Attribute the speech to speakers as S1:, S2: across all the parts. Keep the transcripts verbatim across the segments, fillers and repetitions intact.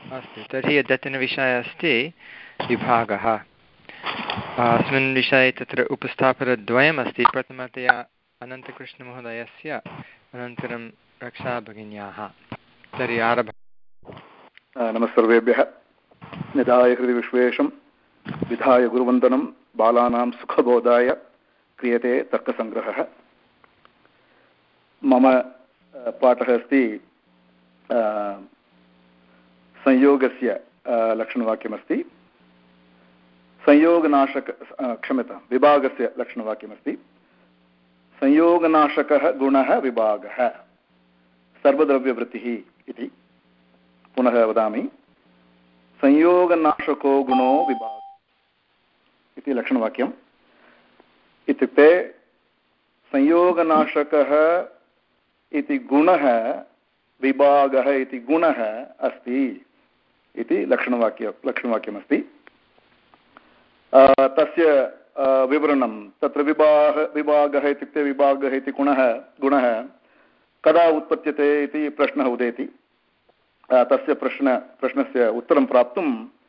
S1: अस्तु, तर्हि अद्यतनविषयः अस्ति विभागः। अस्मिन् विषये तत्र उपस्थापकद्वयम् अस्ति, प्रथमतया अनन्तकृष्णमहोदयस्य, अनन्तरं रक्षाभगिन्याः। तर्हि आरभ।
S2: नमस्सर्वेभ्यः। निधाय हृदि विश्वेशं विधाय गुरुवन्दनं बालानां सुखबोधाय क्रियते तर्कसङ्ग्रहः। मम पाठः अस्ति संयोगस्य लक्षणवाक्यमस्ति, संयोगनाशक क्षम्यतां विभागस्य लक्षणवाक्यमस्ति, संयोगनाशकः गुणः विभागः सर्वद्रव्यवृत्तिः इति। पुनः वदामि, संयोगनाशको गुणो विभागः इति लक्षणवाक्यम्। इत्युक्ते संयोगनाशकः इति गुणः विभागः इति गुणः अस्ति इति लक्षणवाक्य लक्षणवाक्यमस्ति। तस्य विवरणं तत्र विभाग विभागः इत्युक्ते विभागः इति गुणः गुणः कदा उत्पद्यते इति प्रश्नः उदेति। तस्य प्रश्न प्रश्नस्य उत्तरं प्राप्तुं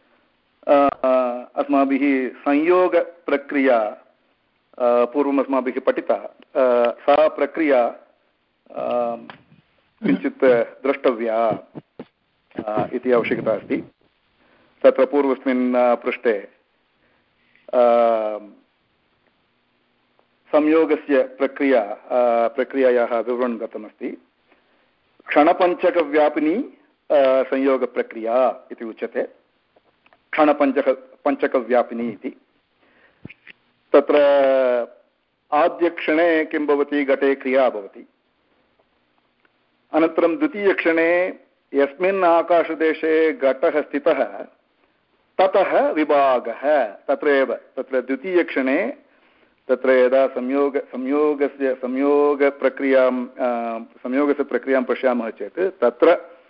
S2: अस्माभिः संयोगप्रक्रिया पूर्वम् अस्माभिः पठिता, सा प्रक्रिया किञ्चित् द्रष्टव्या इति आवश्यकता अस्ति। तत्र पूर्वस्मिन् पृष्ठे संयोगस्य प्रक्रिया प्रक्रियायाः विवरणं दत्तमस्ति। क्षणपञ्चकव्यापिनी संयोगप्रक्रिया इति उच्यते। क्षणपञ्चक पञ्चकव्यापिनी इति। तत्र आद्यक्षणे किं भवति, घटे क्रिया भवति। अनन्तरं द्वितीयक्षणे यस्मिन् आकाशदेशे घटः स्थितः ततः विभागः तत्र एव। तत्र द्वितीयक्षणे तत्र यदा संयोग संयोगस्य संयोगप्रक्रियां संयोगस्य प्रक्रियां पश्यामः चेत् तत्र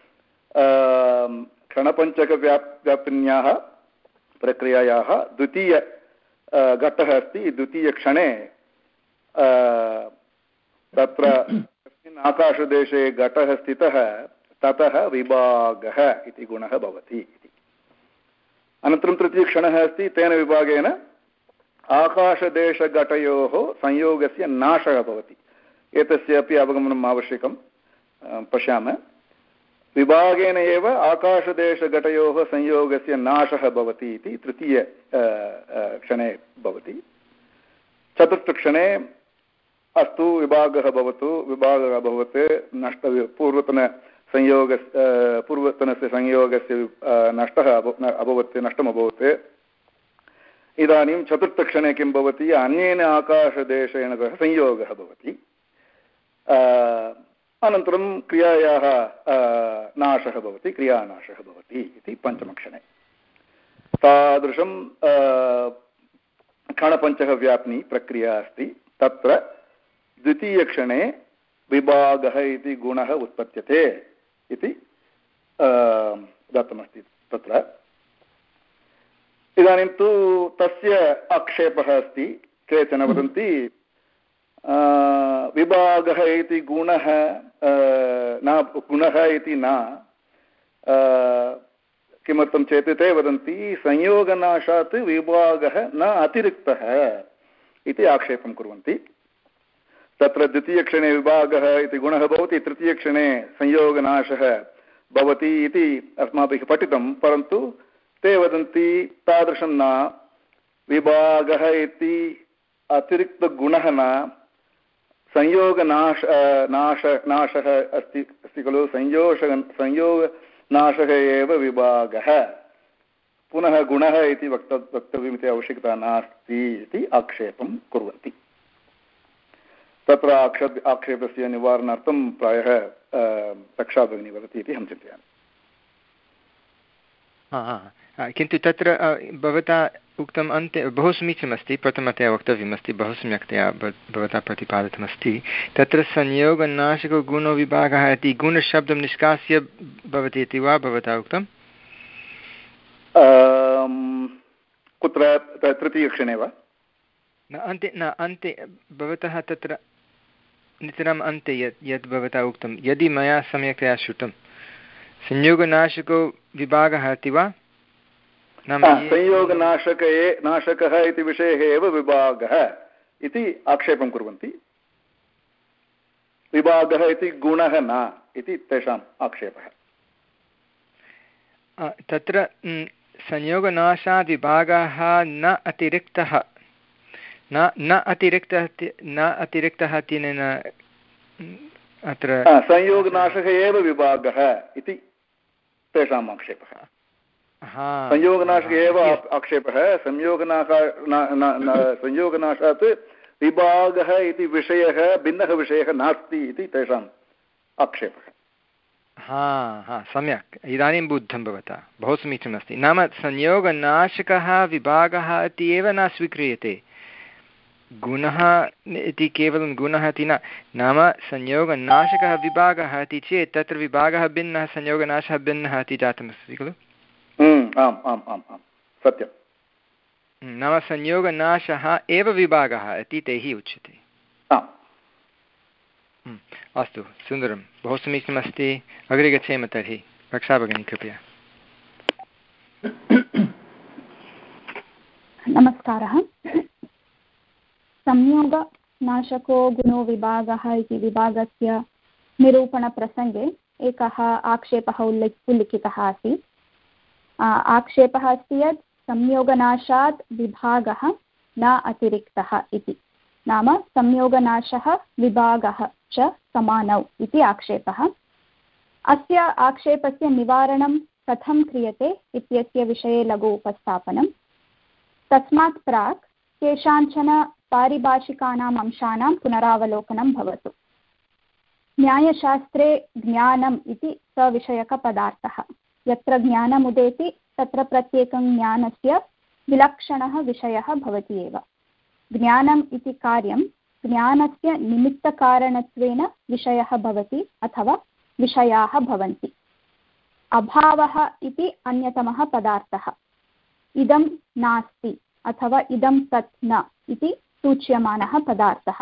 S2: क्षणपञ्चकव्याप् व्यापिन्याः प्रक्रियायाः द्वितीय घटः अस्ति। द्वितीयक्षणे तत्र यस्मिन् आकाशदेशे घटः स्थितः ततः विभागः इति गुणः भवति इति। अनन्तरं तृतीयक्षणः अस्ति, तेन विभागेन आकाशदेशघटयोः संयोगस्य नाशः भवति। एतस्यापि अवगमनम् आवश्यकं। पश्यामः, विभागेन एव आकाशदेशघटयोः संयोगस्य नाशः भवति इति तृतीय क्षणे भवति। चतुर्थक्षणे अस्तु विभागः भवतु, विभागः अभवत्, नष्ट पूर्वतनसंयोग पूर्वतनस्य संयोगस्य नष्टः अभवत् नष्टमभवत्। इदानीं चतुर्थक्षणे किं भवति, अन्येन आकाशदेशेन सह संयोगः भवति। अनन्तरं क्रियायाः नाशः भवति, क्रियानाशः भवति इति पञ्चमक्षणे। तादृशं क्षणपञ्चकव्यापिनी प्रक्रिया अस्ति। तत्र द्वितीयक्षणे विभागः इति गुणः उत्पद्यते इति दत्तमस्ति तत्र। इदानीं तु तस्य आक्षेपः अस्ति। केचन वदन्ति विभागः इति गुणः न गुणः इति न। किमर्थं चेत् ते वदन्ति संयोगनाशात् विभागः न अतिरिक्तः इति आक्षेपं कुर्वन्ति। तत्र द्वितीयक्षणे विभागः इति गुणः भवति, तृतीयक्षणे संयोगनाशः भवति इति अस्माभिः पठितं। परन्तु ते वदन्ति तादृशं न, विभागः इति अतिरिक्तगुणः न, संयोगनाश नाश नाशः अस्ति अस्ति खलु, संयोष संयोगनाशः एव विभागः, पुनः गुणः इति वक्त वक्तव्यमिति आवश्यकता नास्ति इति आक्षेपं कुर्वन्ति। तत्र आक्षेप आक्षेपस्य निवारणार्थं प्रायः रक्षाभगिनी वदति इति अहं चिन्तयामि।
S1: किन्तु तत्र भवता उक्तम् अन्ते बहु समीचीनमस्ति, प्रथमतया वक्तव्यमस्ति, बहु सम्यक्तया भवता प्रतिपादितमस्ति। तत्र संयोगनाशकगुणो विभागः इति गुणशब्दं निष्कास्य भवति इति वा भवता उक्तम्?
S2: कुत्र, तृतीयक्षणे वा?
S1: न अन्ते, न अन्ते भवतः तत्र नितराम् अन्ते यत् यत् भवता उक्तं, यदि मया सम्यक्तया श्रुतं, संयोगनाशको विभागः अस्ति वा?
S2: संयोगनाशके नाशकः इति विषये एव विभागः इति आक्षेपं कुर्वन्ति। विभागः इति गुणः न इति तेषाम् आक्षेपः।
S1: तत्र संयोगनाशात् विभागः न अतिरिक्तः न न अतिरिक्तः न अतिरिक्तः तेन अत्र
S2: संयोगनाशः एव विभागः इति तेषाम् आक्षेपः। संयोगनाशः एव आक्षेपः। संयोगनाश संयोगनाशात् विभागः इति विषयः भिन्नः विषयः नास्ति इति तेषाम् आक्षेपः।
S1: हा हा सम्यक्, इदानीं बुद्धं भवता, बहु समीचीनमस्ति। नाम संयोगनाशकः विभागः इति एव न स्वीक्रियते, गुणः इति केवलं गुणः इति न। नाम संयोगनाशकः विभागः इति चेत् तत्र विभागः भिन्नः, संयोगनाशः भिन्नः इति जातमस्ति खलु?
S2: आम् आम् आम् आम् सत्यं।
S1: नाम संयोगनाशः एव विभागः इति तैः उच्यते। अस्तु, सुन्दरं, बहु समीचीनमस्ति। अग्रे गच्छेम तर्हि। रक्षा भगिनी कृपया।
S3: नमस्कारः। संयोगनाशको गुणो विभागः इति विभागस्य निरूपणप्रसङ्गे एकः आक्षेपः उल्लेख उल्लिखितः आसीत्। आक्षेपः अस्ति यत् संयोगनाशात् विभागः न अतिरिक्तः इति। नाम संयोगनाशः विभागः च समानौ इति आक्षेपः। अस्य आक्षेपस्य निवारणं कथं क्रियते इत्यस्य विषये लघु उपस्थापनं। तस्मात् प्राक् केषाञ्चन पारिभाषिकानाम् अंशानां पुनरावलोकनं भवतु। न्यायशास्त्रे ज्ञानम् इति सविषयकपदार्थः। यत्र ज्ञानम् उदेति तत्र प्रत्येकं ज्ञानस्य विलक्षणः विषयः भवति एव। ज्ञानम् इति कार्यं ज्ञानस्य निमित्तकारणत्वेन विषयः भवति अथवा विषयाः भवन्ति। अभावः इति अन्यतमः पदार्थः। इदं नास्ति अथवा इदं तत् न इति सूच्यमानः पदार्थः।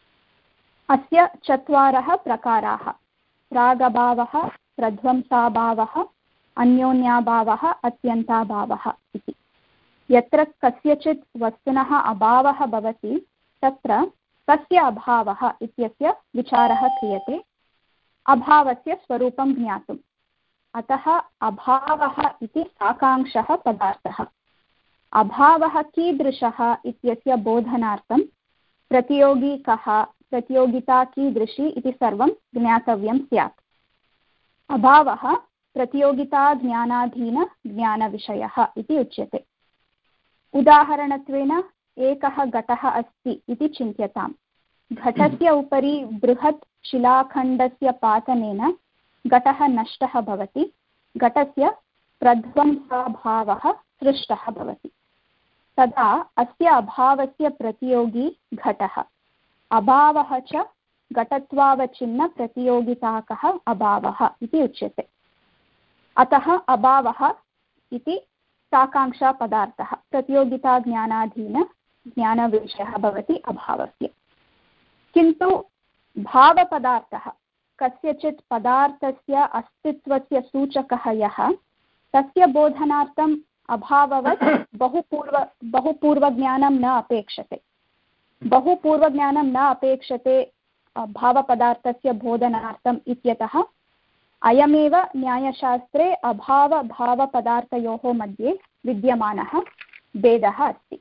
S3: अस्य चत्वारः प्रकाराः: प्रागभावः, प्रध्वंसाभावः, अन्योन्याभावः, अत्यन्ताभावः इति। यत्र कस्यचित् वस्तुनः अभावः भवति तत्र कस्य अभावः इत्यस्य विचारः क्रियते अभावस्य स्वरूपं ज्ञातुम्। अतः अभावः इति साकांक्षः पदार्थः। अभावः कीदृशः इत्यस्य बोधनार्थं प्रतियोगी कः, प्रतियोगिता कीदृशी इति सर्वं ज्ञातव्यं स्यात्। अभावः प्रतियोगिताज्ञानाधीन ज्ञानविषयः इति उच्यते। उदाहरणत्वेन एकः घटः अस्ति इति चिन्त्यताम्। घटस्य उपरि बृहत् शिलाखण्डस्य पातनेन घटः नष्टः भवति। घटस्य प्रध्वंसाभावः सृष्टः भवति। तदा अस्य अभावस्य प्रतियोगी घटः। अभावः च घटत्वावच्छिन्न प्रतियोगिताकः अभावः इति उच्यते। अतः अभावः इति साकांक्षा पदार्थः, प्रतियोगिता ज्ञानाधीन ज्ञानविषयः भवति अभावस्य। किन्तु भावपदार्थः कस्यचित् पदार्थस्य अस्तित्वस्य सूचकः यः, तस्य बोधनार्थम् अभाववत् बहुपूर्व बहुपूर्वज्ञानं न अपेक्षते। बहुपूर्वज्ञानं न अपेक्षते भावपदार्थस्य बोधनार्थम् इत्यतः अयमेव न्यायशास्त्रे अभावभावपदार्थयोः मध्ये विद्यमानः भेदः अस्ति।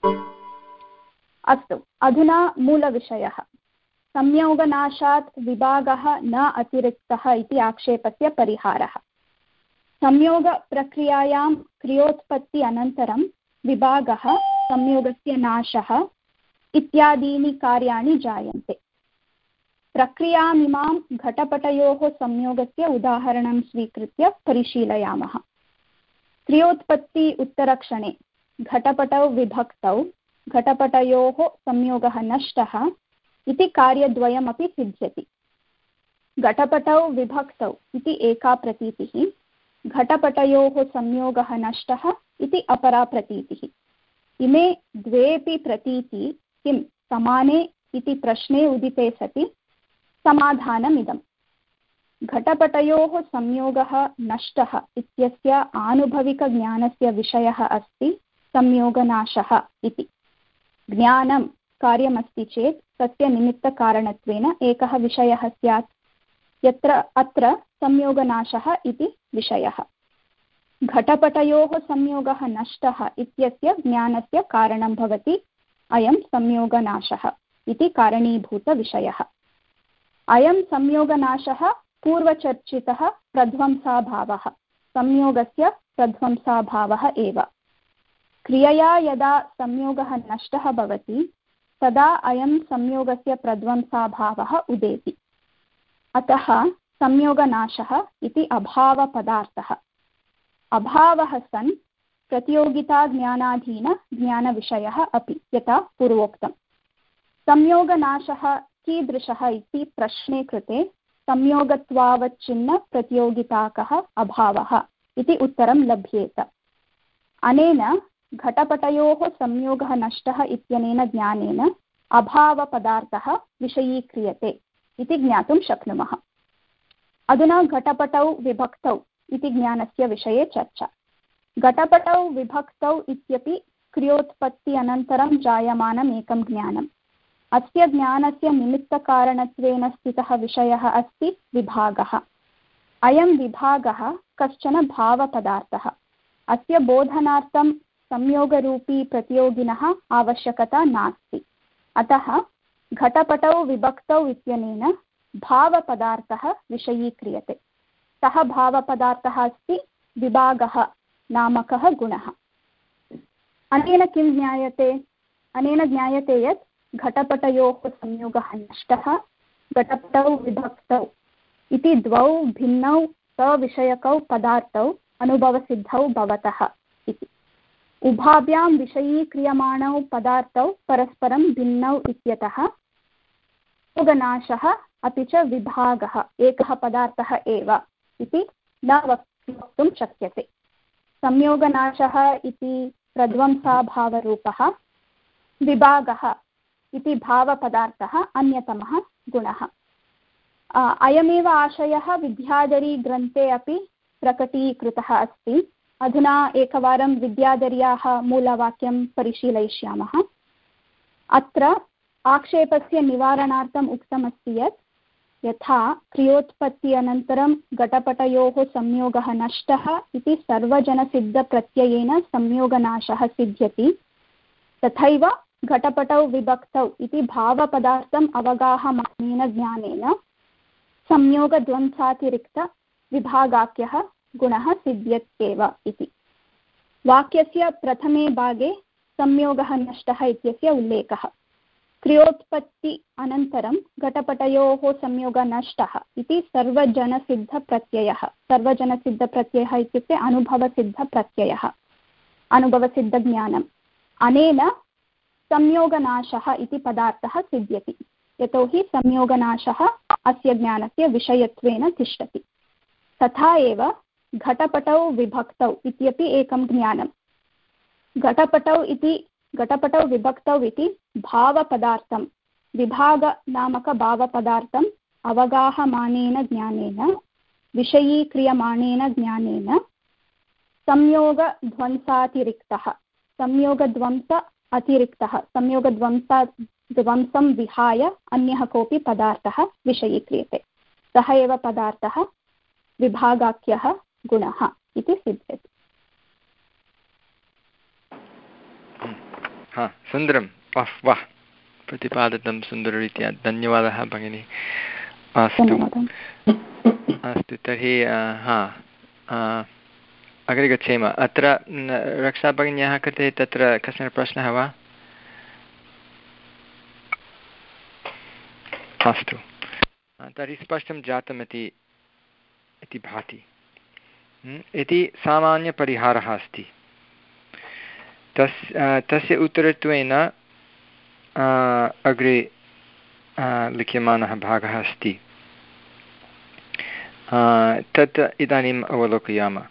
S3: अस्तु, अधुना मूलविषयः। संयोगनाशात् विभागः न अतिरिक्तः इति आक्षेपस्य परिहारः। संयोगप्रक्रियायां क्रियोत्पत्ति अनन्तरं विभागः, संयोगस्य नाशः इत्यादीनि कार्याणि जायन्ते। प्रक्रियामिमां घटपटयोः संयोगस्य उदाहरणं स्वीकृत्य परिशीलयामः। क्रियोत्पत्ति उत्तरक्षणे घटपटौ विभक्तौ घटपटयोः संयोगः नष्टः इति कार्यद्वयमपि सिद्ध्यति। घटपटौ विभक्तौ इति एका प्रतीतिः, घटपटयोः संयोगः नष्टः इति अपरा प्रतीतिः। इमे द्वेपि प्रतीति किं समाने इति प्रश्ने उदिते सति समाधानमिदम्। घटपटयोः संयोगः नष्टः इत्यस्य आनुभविकज्ञानस्य विषयः अस्ति संयोगनाशः इति। ज्ञानं कार्यमस्ति चेत् तस्य निमित्तकारणत्वेन एकः विषयः स्यात्, यत्र अत्र संयोगनाशः इति विषयः। घटपटयोः संयोगः नष्टः इत्यस्य ज्ञानस्य कारणं भवति अयं संयोगनाशः इति कारणीभूतविषयः। अयं संयोगनाशः पूर्वचर्चितः प्रध्वंसाभावः, संयोगस्य प्रध्वंसाभावः एव। क्रियया यदा संयोगः नष्टः भवति तदा अयं संयोगस्य प्रध्वंसाभावः उदेति। अतः संयोगनाशः इति अभावपदार्थः। अभावः सन् प्रतियोगिताज्ञानाधीन ज्ञानविषयः अपि, यथा पूर्वोक्तम्। संयोगनाशः कीदृशः इति प्रश्ने कृते संयोगत्वावच्छिन्न प्रतियोगिताकः अभावः इति उत्तरं लभ्येत। अनेन घटपटयोः संयोगः नष्टः इत्यनेन ज्ञानेन अभावपदार्थः विषयीक्रियते इति ज्ञातुं शक्नुमः। अधुना घटपटौ विभक्तौ इति ज्ञानस्य विषये चर्चा। घटपटौ विभक्तौ इत्यपि क्रियोत्पत्ति अनन्तरं जायमानम् एकं ज्ञानम्। अस्य ज्ञानस्य निमित्तकारणत्वेन स्थितः विषयः अस्ति विभागः। अयं विभागः कश्चन भावपदार्थः। अस्य बोधनार्थं संयोगरूपी प्रतियोगिनः आवश्यकता नास्ति। अतः घटपटौ विभक्तौ इत्यनेन भावपदार्थः विषयीक्रियते। सः भावपदार्थः अस्ति विभागः नामकः गुणः। अनेन किं ज्ञायते? अनेन ज्ञायते यत् घटपटयोः संयोगः नष्टः, घटपटौ विभक्तौ इति द्वौ भिन्नौ सविषयकौ पदार्थौ अनुभवसिद्धौ भवतः इति। उभाभ्यां विषयीक्रियमाणौ पदार्थौ परस्परं भिन्नौ इत्यतः संयोगनाशः अपि च विभागः एकः पदार्थः एव इति न वक्तुं शक्यते। संयोगनाशः इति प्रध्वंसाभावरूपः, विभागः इति भावपदार्थः अन्यतमः गुणः। अयमेव आशयः विद्याधरीग्रन्थे अपि प्रकटीकृतः अस्ति। अधुना एकवारं विद्याधर्याः मूलवाक्यं परिशीलयिष्यामः। अत्र आक्षेपस्य निवारणार्थम् उक्तमस्ति यत् यथा क्रियोत्पत्ति अनन्तरं घटपटयोः संयोगः नष्टः इति सर्वजनसिद्धप्रत्ययेन संयोगनाशः सिद्ध्यति, तथैव घटपटौ विभक्तौ इति भावपदार्थम् अवगाहमानेन ज्ञानेन संयोगध्वंसातिरिक्तविभागाख्यः गुणः सिद्ध्यत्येव इति। वाक्यस्य प्रथमे भागे संयोगः नष्टः इत्यस्य उल्लेखः। क्रियोत्पत्ति अनन्तरं घटपटयोः संयोगः नष्टः इति सर्वजनसिद्धप्रत्ययः। सर्वजनसिद्धप्रत्ययः इत्युक्ते अनुभवसिद्धप्रत्ययः, अनुभवसिद्धज्ञानम्। अनेन संयोगनाशः इति पदार्थः सिद्ध्यति, यतोहि संयोगनाशः अस्य ज्ञानस्य विषयत्वेन तिष्ठति। तथा एव घटपटौ विभक्तौ इत्यपि एकं ज्ञानम्। घटपटौ इति घटपटौ विभक्तौ इति भावपदार्थं, विभागनामकभावपदार्थम् अवगाहमानेन ज्ञानेन विषयीक्रियमाणेन ज्ञानेन संयोगध्वंसातिरिक्तः, संयोगध्वंस अतिरिक्तः, संयोगध्वंसा ध्वंसं विहाय अन्यः कोऽपि पदार्थः विषयीक्रियते। सः एव पदार्थः विभागाख्यः गुणः इति सिद्ध्यति।
S1: हा, सुन्दरं, वाह वाह, प्रतिपादितं सुन्दररीत्या। धन्यवादः भगिनी। अस्तु अस्तु, तर्हि हा अग्रे गच्छेम। अत्र रक्षाभगिन्याः कृते तत्र कश्चन प्रश्नः वा? अस्तु, तर्हि स्पष्टं जातमिति इति भाति। इति सामान्यपरिहारः अस्ति। तस् तस्य उत्तरत्वेन अग्रे लिख्यमानः भागः अस्ति। तत् इदानीम् अवलोकयामः।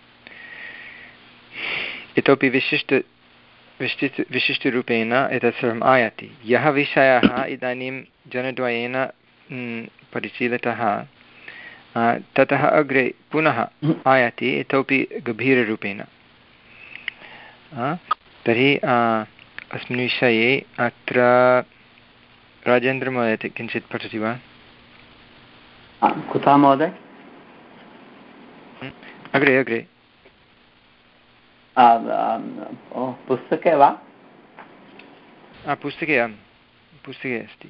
S1: इतोपि विशिष्ट विशिष्ट विशिष्टरूपेण एतत् सर्वम् आयाति। यः विषयः इदानीं जनद्वयेन परिशीलितः ततः अग्रे पुनः आयाति इतोपि गभीररूपेण। तर्हि अस्मिन् विषये अत्र राजेन्द्रमहोदय किञ्चित् पठति वा?
S4: कुतः महोदय?
S1: अग्रे अग्रे
S4: पुस्तके वा?
S1: पुस्तके आं पुस्तके अस्ति।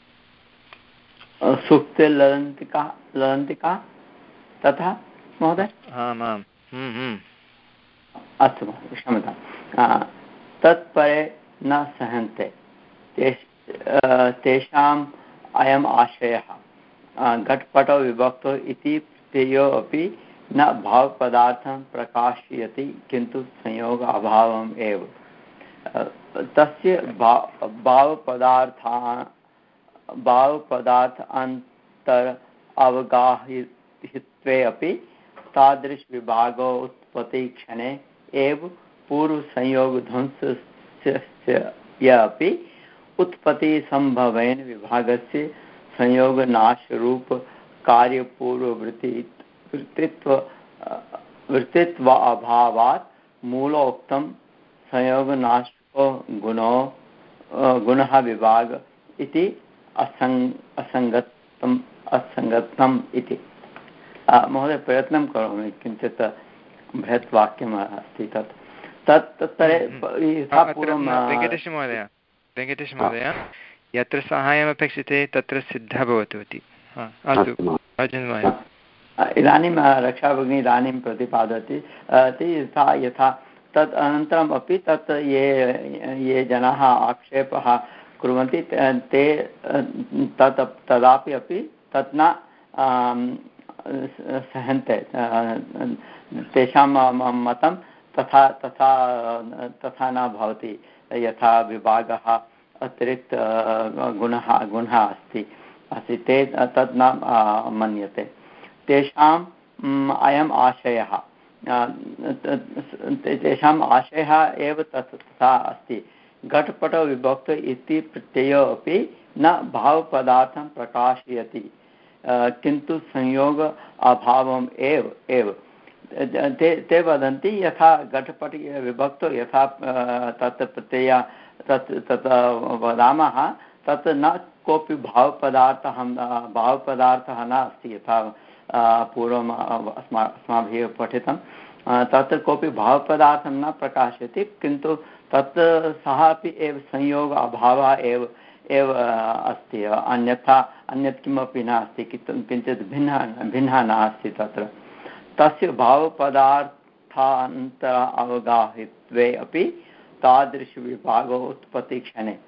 S4: सूक्ते ललन्तिका ललन्तिका तथा महोदय?
S1: आम् आम्
S4: अस्तु महोदय, क्षम्यतां। तत्परे न सहन्ते तेषाम् अयम् आशयः घटपटो विभक्तो इति प्रत्ययो अपि न भावपदार्थं प्रकाशयति किन्तु संयोग अभावम् एव। तस्य भावपदार्था भावपदार्थ अन्तर अवगाहित्वे अपि तादृशविभागो उत्पत्ति क्षणे एव पूर्वसंयोगध्वंसस्य अपि उत्पत्तिसम्भवेन विभागस्य संयोगनाशरूप कार्यपूर्ववृत्ति वृत्तित्व वृत्तित्व अभावात् मूलोक्तं संयोगनाशको गुणो गुणः विभाग इति असंग असंगतम् असंगतम् इति। महोदय प्रयत्नं करोमि, किञ्चित् बृहत् वाक्यम् अस्ति तत् तत् तत्तरे
S1: वेङ्कटेशमहोदय वेङ्कटेशमहोदय यत्र साहाय्यम् अपेक्षते तत्र सिद्धः भवतु इति। अस्तु
S4: इदानीं रक्षाभगिनी इदानीं प्रतिपादयति सा यथा तत् अनन्तरम् अपि तत् ये ये जनाः आक्षेपः कुर्वन्ति ते तत् तदापि अपि तत् न सहन्ते, तेषां मतं तथा तथा तथा न भवति, यथा विभागः अतिरिक्त गुणः गुणः अस्ति अस्ति ते तत् न मन्यते। तेषाम् अयम् आशयः तेषाम् आशयः एव तत् तथा अस्ति। घटपटो विभक्तो इति प्रत्ययो अपि न भावपदार्थं प्रकाशयति किन्तु संयोग अभावम् एव एव ते ते वदन्ति यथा घटपटि विभक्तो यथा तत् प्रत्यय तत् तत् वदामः तत् न कोऽपि भावपदार्थः भावपदार्थः नास्ति, यथा पूर्वम् अस्मा अस्माभिः पठितं तत्र कोऽपि भावपदार्थं न प्रकाशयति किन्तु तत् सः अपि एव संयोग अभावः एव एव अस्ति, अन्यथा अन्यत् किमपि नास्ति, किञ्चित् भिन्नः भिन्नः नास्ति तत्र। तस्य भावपदार्थान्तर अवगाहित्वे अपि तादृशविभागो उत्पत्तिक्षणे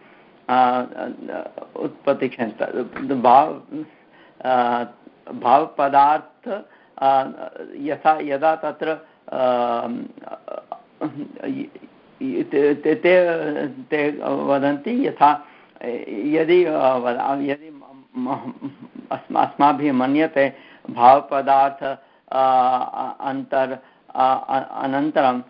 S4: उत्पत्तिक्षणे भाव भावपदार्थ यथा यदा तत्र ते ते वदन्ति यथा यदि यदि अस्माभिः मन्यते भावपदार्थ अन्तर अनन्तरं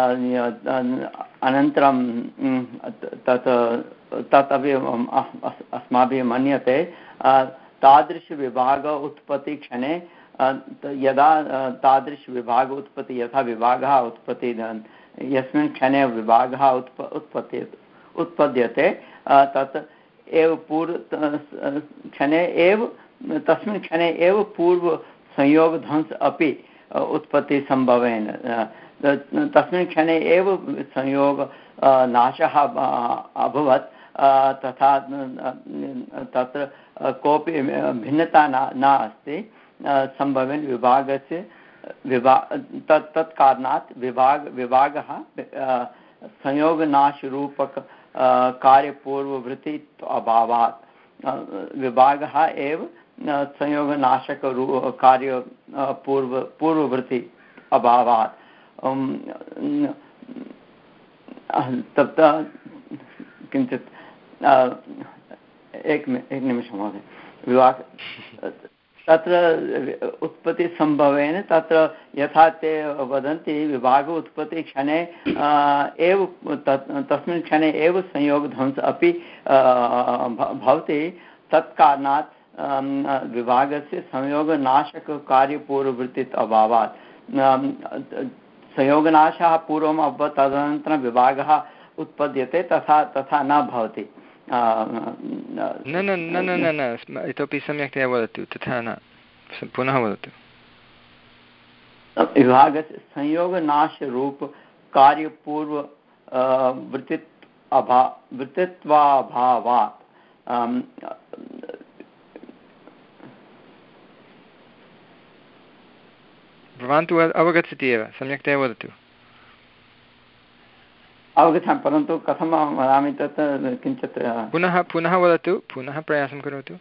S4: अनन्तरं तत् तत् अपि अस्माभिः मन्यते तादृशविभाग उत्पत्तिक्षणे यदा तादृशविभाग उत्पत्ति यथा विभागः उत्पत्ति यस्मिन् क्षणे विभागः उत्प उत्पत्ति उत्पद्यते तत् एव पूर्व क्षणे एव तस्मिन् क्षणे एव पूर्वसंयोगध्वंस अपि उत्पत्तिसम्भवेन तस्मिन् क्षणे एव संयोग नाशः अभवत्, तथा तत्र कोऽपि भिन्नता न नास्ति सम्भवेन विभागस्य विभा तत् तत्कारणात् विभाग विभागः संयोगनाशरूपक कार्यपूर्ववृत्ति अभावात् विभागः एव संयोगनाशकरू कार्य पूर्व पूर्ववृत्ति अभावात् तत् किञ्चित् एक एक निमिषं महोदय विभाग तत्र उत्पत्तिसम्भवेन तत्र यथा ते वदन्ति विभाग उत्पत्तिक्षणे एव तस्मिन् क्षणे एव संयोगध्वंस अपि भवति, तत्कारणात् विभागस्य संयोगनाशककार्यपूर्ववृत्तित्व अभावात् संयोगनाशः पूर्वम् अभवत् तदनन्तरं विभागः उत्पद्यते तथा तथा न भवति।
S1: न न न न न इतोपि सम्यक्तया वदतु तथा न पुनः वदतु।
S4: विभागस्य संयोगनाशरूप कार्यपूर्व वृत्तित्व अभा वृत्तित्वाभावात्
S1: भवान् तु अवगच्छति एव सम्यक्तया वदतु।
S4: अवगच्छामि परन्तु कथं वदामि तत् किञ्चित्
S1: पुनः पुनः वदतु पुनः प्रयासं करोतु।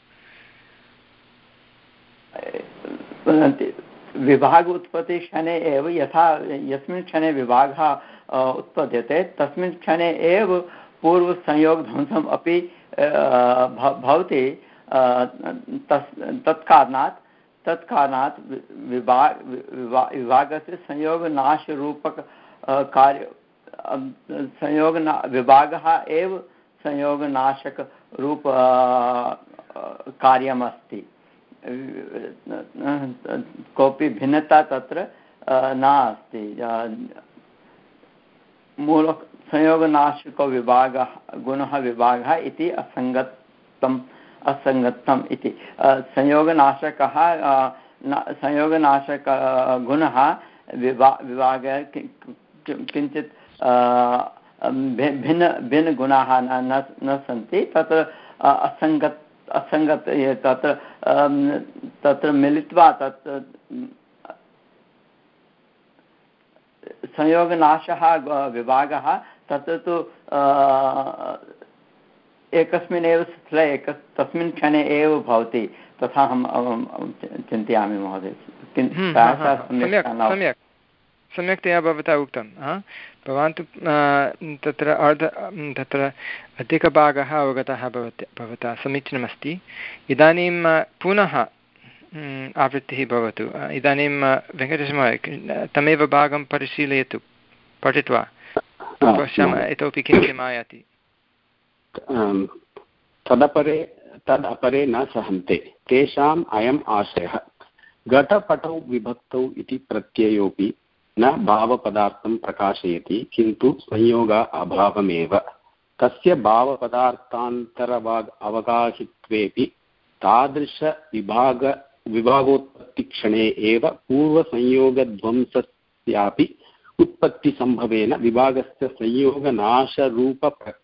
S4: विभाग उत्पत्ति क्षणे एव यथा यस्मिन् क्षणे विभागः उत्पद्यते तस्मिन् क्षणे एव पूर्वसंयोगध्वंसम् अपि भवति। तत्कारणात् तत्कारणात् विभाग विभागस्य संयोगनाशरूपक कार्य संयोगना विभागः एव संयोगनाशकरूप कार्यमस्ति। कोऽपि भिन्नता तत्र नास्ति। मूल संयोगनाशको विभागः गुणः विभागः इति असङ्गतम् असङ्गतम् इति संयोगनाशकः संयोगनाशक गुणः विभा विभागः किञ्चित् भिन्न भिन्नगुणाः न न सन्ति तत्र असङ्गत असङ्गत तत्र तत्र मिलित्वा तत् संयोगनाशः विभागः तत्र तु एकस्मिन् एव स्थले एक तस्मिन् क्षणे एव भवति तथा अहं चिन्तयामि महोदय।
S1: सम्यक् सम्यक्तया भवता उक्तं। भवान् तु तत्र अर्ध तत्र अधिकभागः अवगतः भवति भवता समीचीनमस्ति। इदानीं पुनः आवृत्तिः भवतु। इदानीं वेङ्कटेशमहोदय तमेव भागं परिशीलयतु पठित्वा पश्यामः इतोपि किं किम् आयाति।
S5: तदपरे तदपरे न सहन्ते तेषाम् अयम् आशयः घटपटौ विभक्तौ इति प्रत्ययोऽपि न भावपदार्थं प्रकाशयति किन्तु संयोग अभावमेव। तस्य भावपदार्थान्तरवाग अवगाहित्वेपि तादृशविभाग विभागोत्पत्तिक्षणे एव पूर्वसंयोगध्वंसस्यापि उत्पत्तिसम्भवेन विभागस्य संयोगनाशरूप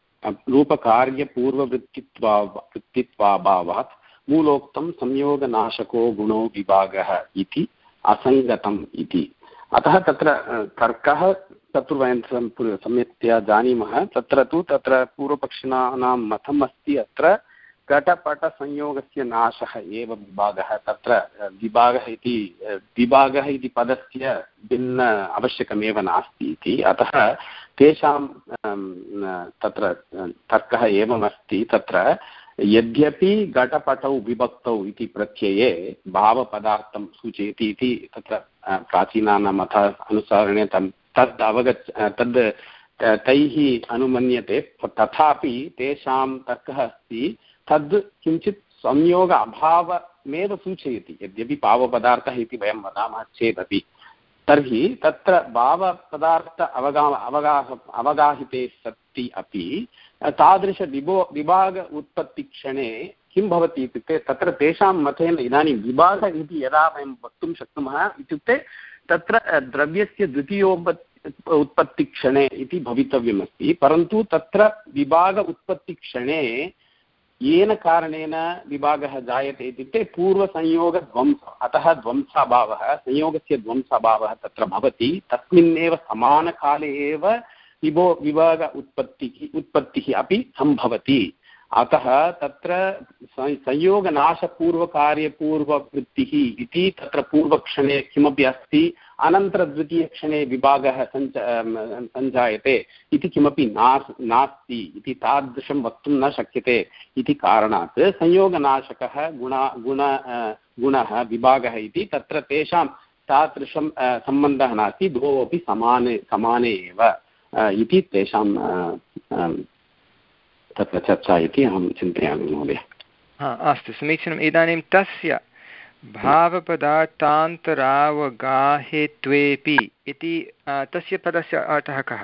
S5: रूपकार्यपूर्ववृत्तित्वा वृत्तित्वाभावात् मूलोक्तं संयोगनाशको गुणो विभागः इति असङ्गतम् इति। अतः तत्र तर्कः तत्र वयं सम्यक्तया जानीमः। तत्र तु तत्र पूर्वपक्षिणानां मतम् अस्ति अत्र घटपटसंयोगस्य नाशः एव विभागः। तत्र विभागः इति विभागः इति पदस्य भिन्न आवश्यकमेव नास्ति इति। अतः तेषां तत्र तर्कः एवमस्ति तत्र यद्यपि घटपटौ विभक्तौ इति प्रत्यये भावपदार्थं सूचयति इति तत्र प्राचीनानां मत अनुसारेण तद् अवगच्छ तद् तैः अनुमन्यते तथापि तेषां तर्कः अस्ति तद् किञ्चित् संयोग अभावमेव सूचयति। यद्यपि भावपदार्थः इति वयं वदामः चेदपि तर्हि तत्र भावपदार्थ अवगा अवगाह अवगाहिते सति अपि तादृशविभो विभाग उत्पत्तिक्षणे किं भवति इत्युक्ते तत्र तेषां मतेन इदानीं विभागः इति यदा वयं वक्तुं शक्नुमः इत्युक्ते तत्र द्रव्यस्य द्वितीयोप उत्पत्तिक्षणे इति भवितव्यमस्ति। परन्तु तत्र विभाग उत्पत्तिक्षणे येन कारणेन विभागः जायते इत्युक्ते पूर्वसंयोगध्वंसः। अतः ध्वंसाभावः संयोगस्य ध्वंसाभावः तत्र भवति। तस्मिन्नेव समानकाले एव विभो विभाग उत्पत्तिः उत्पत्तिः अपि सम्भवति। अतः तत्र संयोगनाशपूर्वकार्यपूर्ववृत्तिः इति तत्र पूर्वक्षणे किमपि अस्ति अनन्तरद्वितीयक्षणे विभागः सञ्च सञ्जायते इति किमपि नास् नास्ति इति तादृशं वक्तुं न शक्यते इति कारणात् संयोगनाशकः गुण गुण गुणः विभागः इति तत्र तेषां तादृशं सम्बन्धः नास्ति। द्वौ अपि समाने समाने एव इति तेषां तत्र चर्चा इति अहं चिन्तयामि महोदय।
S1: हा अस्तु समीचीनम्। इदानीं तस्य भावपदार्थान्तरावगाहेत्वेपि इति तस्य पदस्य अर्थः कः?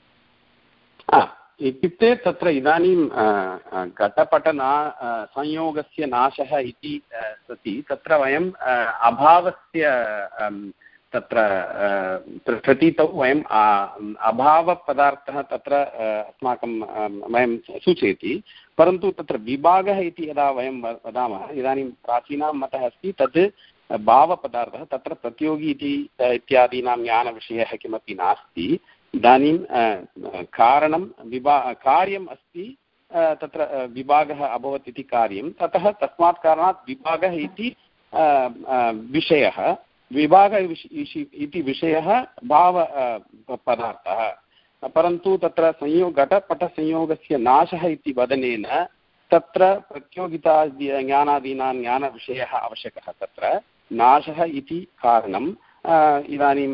S5: इत्युक्ते तत्र इदानीं घटपटना संयोगस्य नाशः इति सति तत्र वयम् अभावस्य तत्र प्रतीतौ वयम् अभावपदार्थः तत्र अस्माकं वयं सूचयति, परन्तु तत्र विभागः इति यदा वयं वदामः इदानीं प्राचीनां मतः अस्ति तद् भावपदार्थः तत्र प्रतियोगी इति इत्यादीनां ज्ञानविषयः किमपि नास्ति। इदानीं कारणं विभा कार्यम् अस्ति, तत्र विभागः अभवत् इति कार्यं, ततः तस्मात् कारणात् विभागः इति विषयः, विभाग इति विषयः भावपदार्थः। परन्तु तत्र संयोग घटपटसंयोगस्य नाशः इति वदनेन तत्र प्रतियोगिता ज्ञानादीनां ज्ञानविषयः आवश्यकः। तत्र नाशः इति कारणम् इदानीं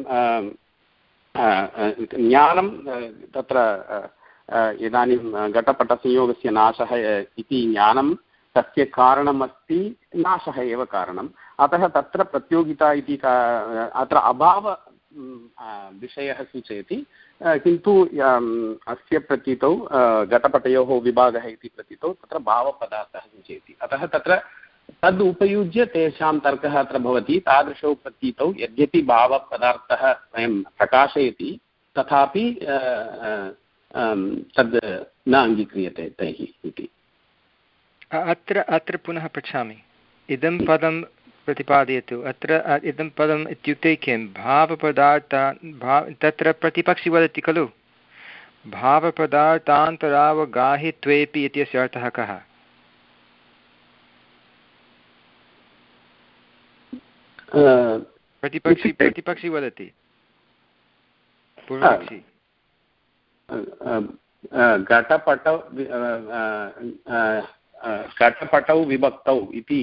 S5: ज्ञानं तत्र इदानीं घटपटसंयोगस्य नाशः इति ज्ञानं तस्य कारणम् अस्ति, नाशः एव कारणम्। अतः तत्र प्रतियोगिता इति अत्र अभाव विषयः सूचयति, किन्तु अस्य प्रतीतौ घटपटयोः विभागः इति प्रतीतौ तत्र भावपदार्थः सूचयति। अतः तत्र तद् उपयुज्य तेषां तर्कः अत्र भवति। तादृशौ प्रतीतौ यद्यपि भावपदार्थः वयं प्रकाशयति तथापि तद् न अङ्गीक्रियते तैः इति।
S1: अत्र अत्र पुनः पृच्छामि, इदं पदं प्रतिपादयतु। अत्र इदं पदम् इत्युक्ते किं? भावपदार्थ भाव तत्र प्रतिपक्षी वदति खलु, भावपदार्थान्तरावगाहित्वेपि इत्यस्य अर्थः कः? प्रतिपक्षी प्रतिपक्षी वदति, पूर्वपक्षी।
S5: घटपटौ घटपटौ विभक्तौ इति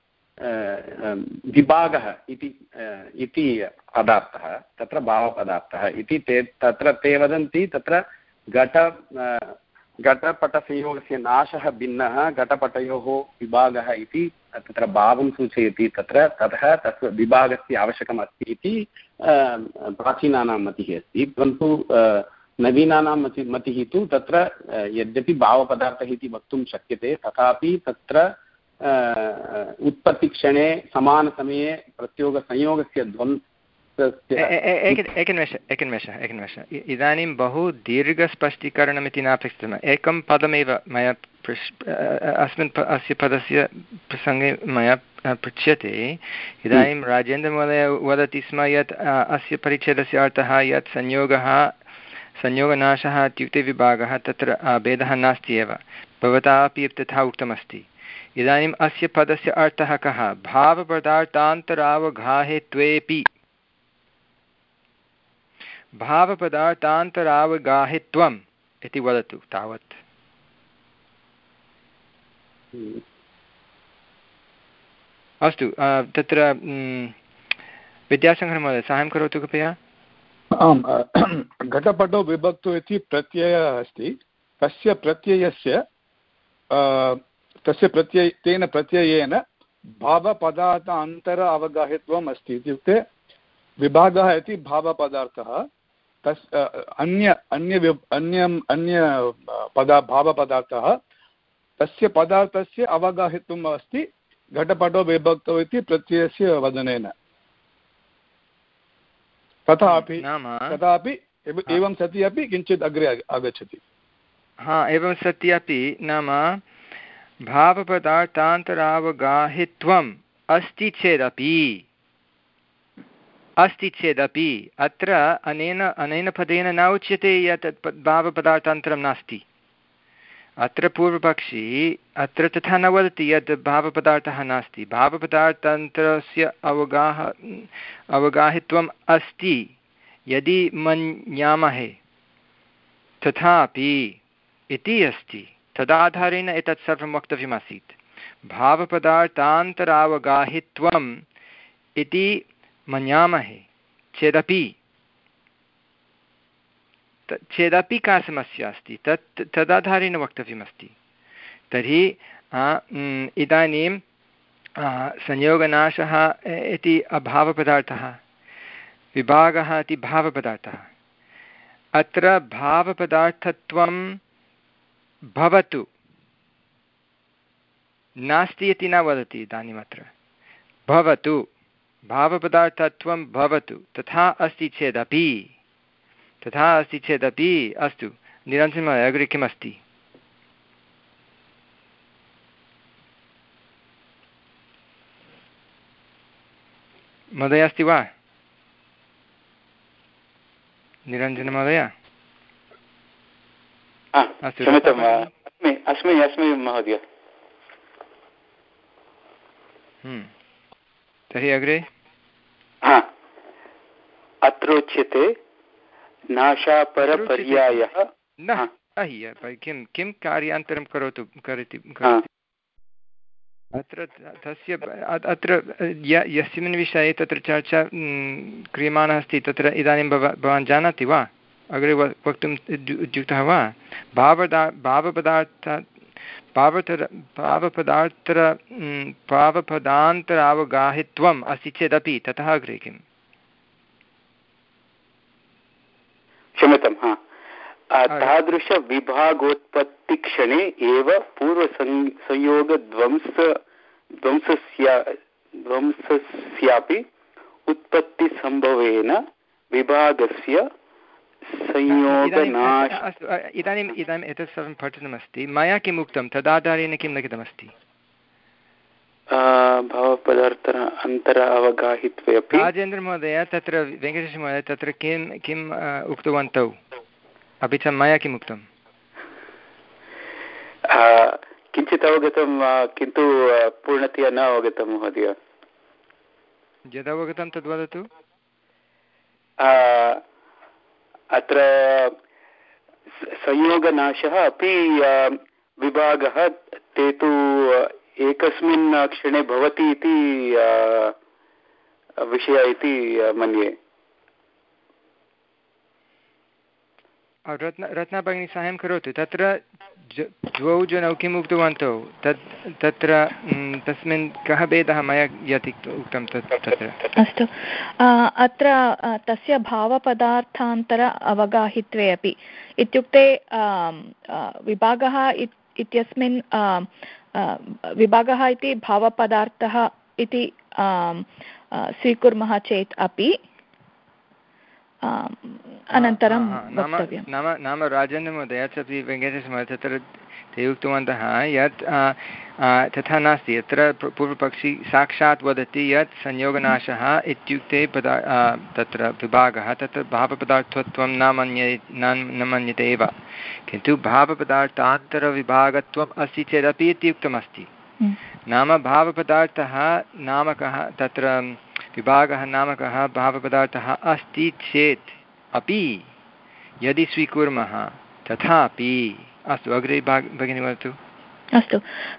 S5: विभागः इति पदार्थः तत्र भावपदार्थः इति ते तत्र ते वदन्ति। तत्र घट घटपटसंयोगस्य नाशः भिन्नः, घटपटयोः विभागः इति तत्र भावं सूचयति तत्र, ततः तस्य विभागस्य आवश्यकम् अस्ति इति प्राचीनानां मतिः अस्ति। परन्तु नवीनानां मति मतिः तु तत्र यद्यपि भावपदार्थः इति वक्तुं शक्यते तथापि तत्र उत्पत्तिक्षणे समानसमये प्रत्योगसंयोगस्य द्वन्द्वस्य।
S1: एकनिमेष एकनिमेषः एकनिमेषः इदानीं बहु दीर्घस्पष्टीकरणमिति नापेक्षितम्। एकं पदमेव मया पृष् अस्मिन् अस्य पदस्य प्रसङ्गे मया पृच्छ्यते। इदानीं राजेन्द्रमहोदय वदति स्म यत् अस्य परिच्छेदस्य अर्थः यत् संयोगः संयोगनाशः इत्युक्ते विभागः, तत्र भेदः नास्ति एव, भवता अपि तथा उक्तमस्ति। इदानीम् अस्य पदस्य अर्थः कः? भावपदार्थान्तरावगाहेत्वेपि। भावपदार्थान्तरावगाहित्वम् इति वदतु तावत्। अस्तु, तत्र विद्याशङ्करमहोदय साहाय्यं करोतु कृपया।
S2: आम्, घटपटौ विभक्तौ इति प्रत्ययः अस्ति। तस्य प्रत्ययस्य तस्य प्रत्यय तेन प्रत्ययेन भावपदार्थान्तर अवगाहित्वम् अस्ति। इत्युक्ते विभागः इति भावपदार्थः, तस् अन्य अन्य अन्यम् अन्य पदा भावपदार्थः, तस्य पदार्थस्य अवगाहित्वम् अस्ति घटपटौ विभक्तौ इति प्रत्ययस्य वदनेन। तथापि तथापि एवं सति अपि किञ्चित् अग्रे आगच्छति।
S1: हा, एवं सति अपि नाम भावपदार्थान्तरावगाहित्वम् अस्ति चेदपि अस्ति चेदपि अत्र अनेन अनेन पदेन न उच्यते यत् भावपदार्थान्तरं नास्ति। अत्र पूर्वपक्षी अत्र तथा न वदति यत् भावपदार्थः नास्ति। भावपदार्थान्तरस्य अवगाह अवगाहित्वम् अस्ति यदि मन्यामहे तथापि इति अस्ति। तदाधारेण एतत् सर्वं वक्तव्यमासीत्। भावपदार्थान्तरावगाहित्वम् इति मन्यामहे चेदपि चेदपि का समस्या अस्ति, तत् तदाधारेण वक्तव्यमस्ति। तर्हि इदानीं संयोगनाशः इति अभावपदार्थः, विभागः इति भावपदार्थः। अत्र भावपदार्थत्वं भवतु नास्ति इति न वदति। इदानीम् अत्र भवतु, भावपदार्थत्वं भवतु, तथा अस्ति चेदपि तथा अस्ति चेदपि अस्तु। निरञ्जनमहोदय, अग्रे किमस्ति? महोदय अस्ति वा? निरञ्जनमहोदय?
S5: अस्मि अस्मि महोदय।
S1: तर्हि अग्रे।
S5: हा, अत्र उच्यते नाशापरपर्यायः।
S1: न किं किं कार्यान्तरं करोतु करोति अत्र तस्य अत्र यस्मिन् विषये तत्र चर्चा क्रियमाणा अस्ति तत्र इदानीं भवान् जानाति वा? अग्रे वक्तुम् उद्युक्तः वा? भावपदा भावपदार्थ भावतर भावपदार्थ भावपदान्तरावगाहित्वम् अस्ति चेदपि ततः अग्रे किम्?
S5: क्षम्यतां। हा, तादृशविभागोत्पत्तिक्षणे एव पूर्वसंयोगध्वंस ध्वंसस्य ध्वंसस्यापि उत्पत्तिसम्भवेन विभागस्य संयोगनाश।
S1: अस्तु, इदानीम् इदानीम् एतत् सर्वं पठितमस्ति। मया किम् उक्तं तदाधारेण किं लिखितमस्ति?
S5: भावपदार्थ अन्तर अवगाहित्वे अपि।
S1: राजेन्द्रमहोदय, तत्र वेङ्कटेशमहोदय, तत्र किं किम् उक्तवन्तौ? अपि च मया किम् उक्तं?
S5: किञ्चित् अवगतं, किन्तु पूर्णतया न अवगतं महोदय।
S1: यदवगतं तद्वदतु।
S5: अत्र संयोगनाशः अपि विभागः ते तु एकस्मिन् क्षणे भवति इति विषयः इति मन्ये।
S1: रत्न रत्नाभगिनी साहाय्यं करोतु। तत्र द्वौ जनौ किम् उक्तवन्तौ? तत् तत्र तस्मिन् कः भेदः मया यत् उक्तं तत् तत्र?
S6: अस्तु, अत्र तस्य भावपदार्थान्तर अवगाहित्वे अपि इत्युक्ते विभागः इत्यस्मिन् विभागः इति भावपदार्थः इति स्वीकुर्मः चेत् अपि अनन्तरं वक्तव्यं।
S1: नाम नाम राजेन्द्रमहोदय अपि वेङ्कटेशमहोदय तत्र ते उक्तवन्तः यत् तथा नास्ति। अत्र पूर्वपक्षी साक्षात् वदति यत् संयोगनाशः इत्युक्ते पदा तत्र विभागः तत्र भावपदार्थत्वं न मन्ये न मन्यते एव, किन्तु भावपदार्थान्तरविभागत्वम् अस्ति चेदपि इति उक्तमस्ति। नाम भावपदार्थः नामकः तत्र विभागः नामकः भावपदार्थः अस्ति चेत् अपि यदि स्वीकुर्मः तथापि। अस्तु, अग्रे भगिनी वदतु।
S6: अस्तु,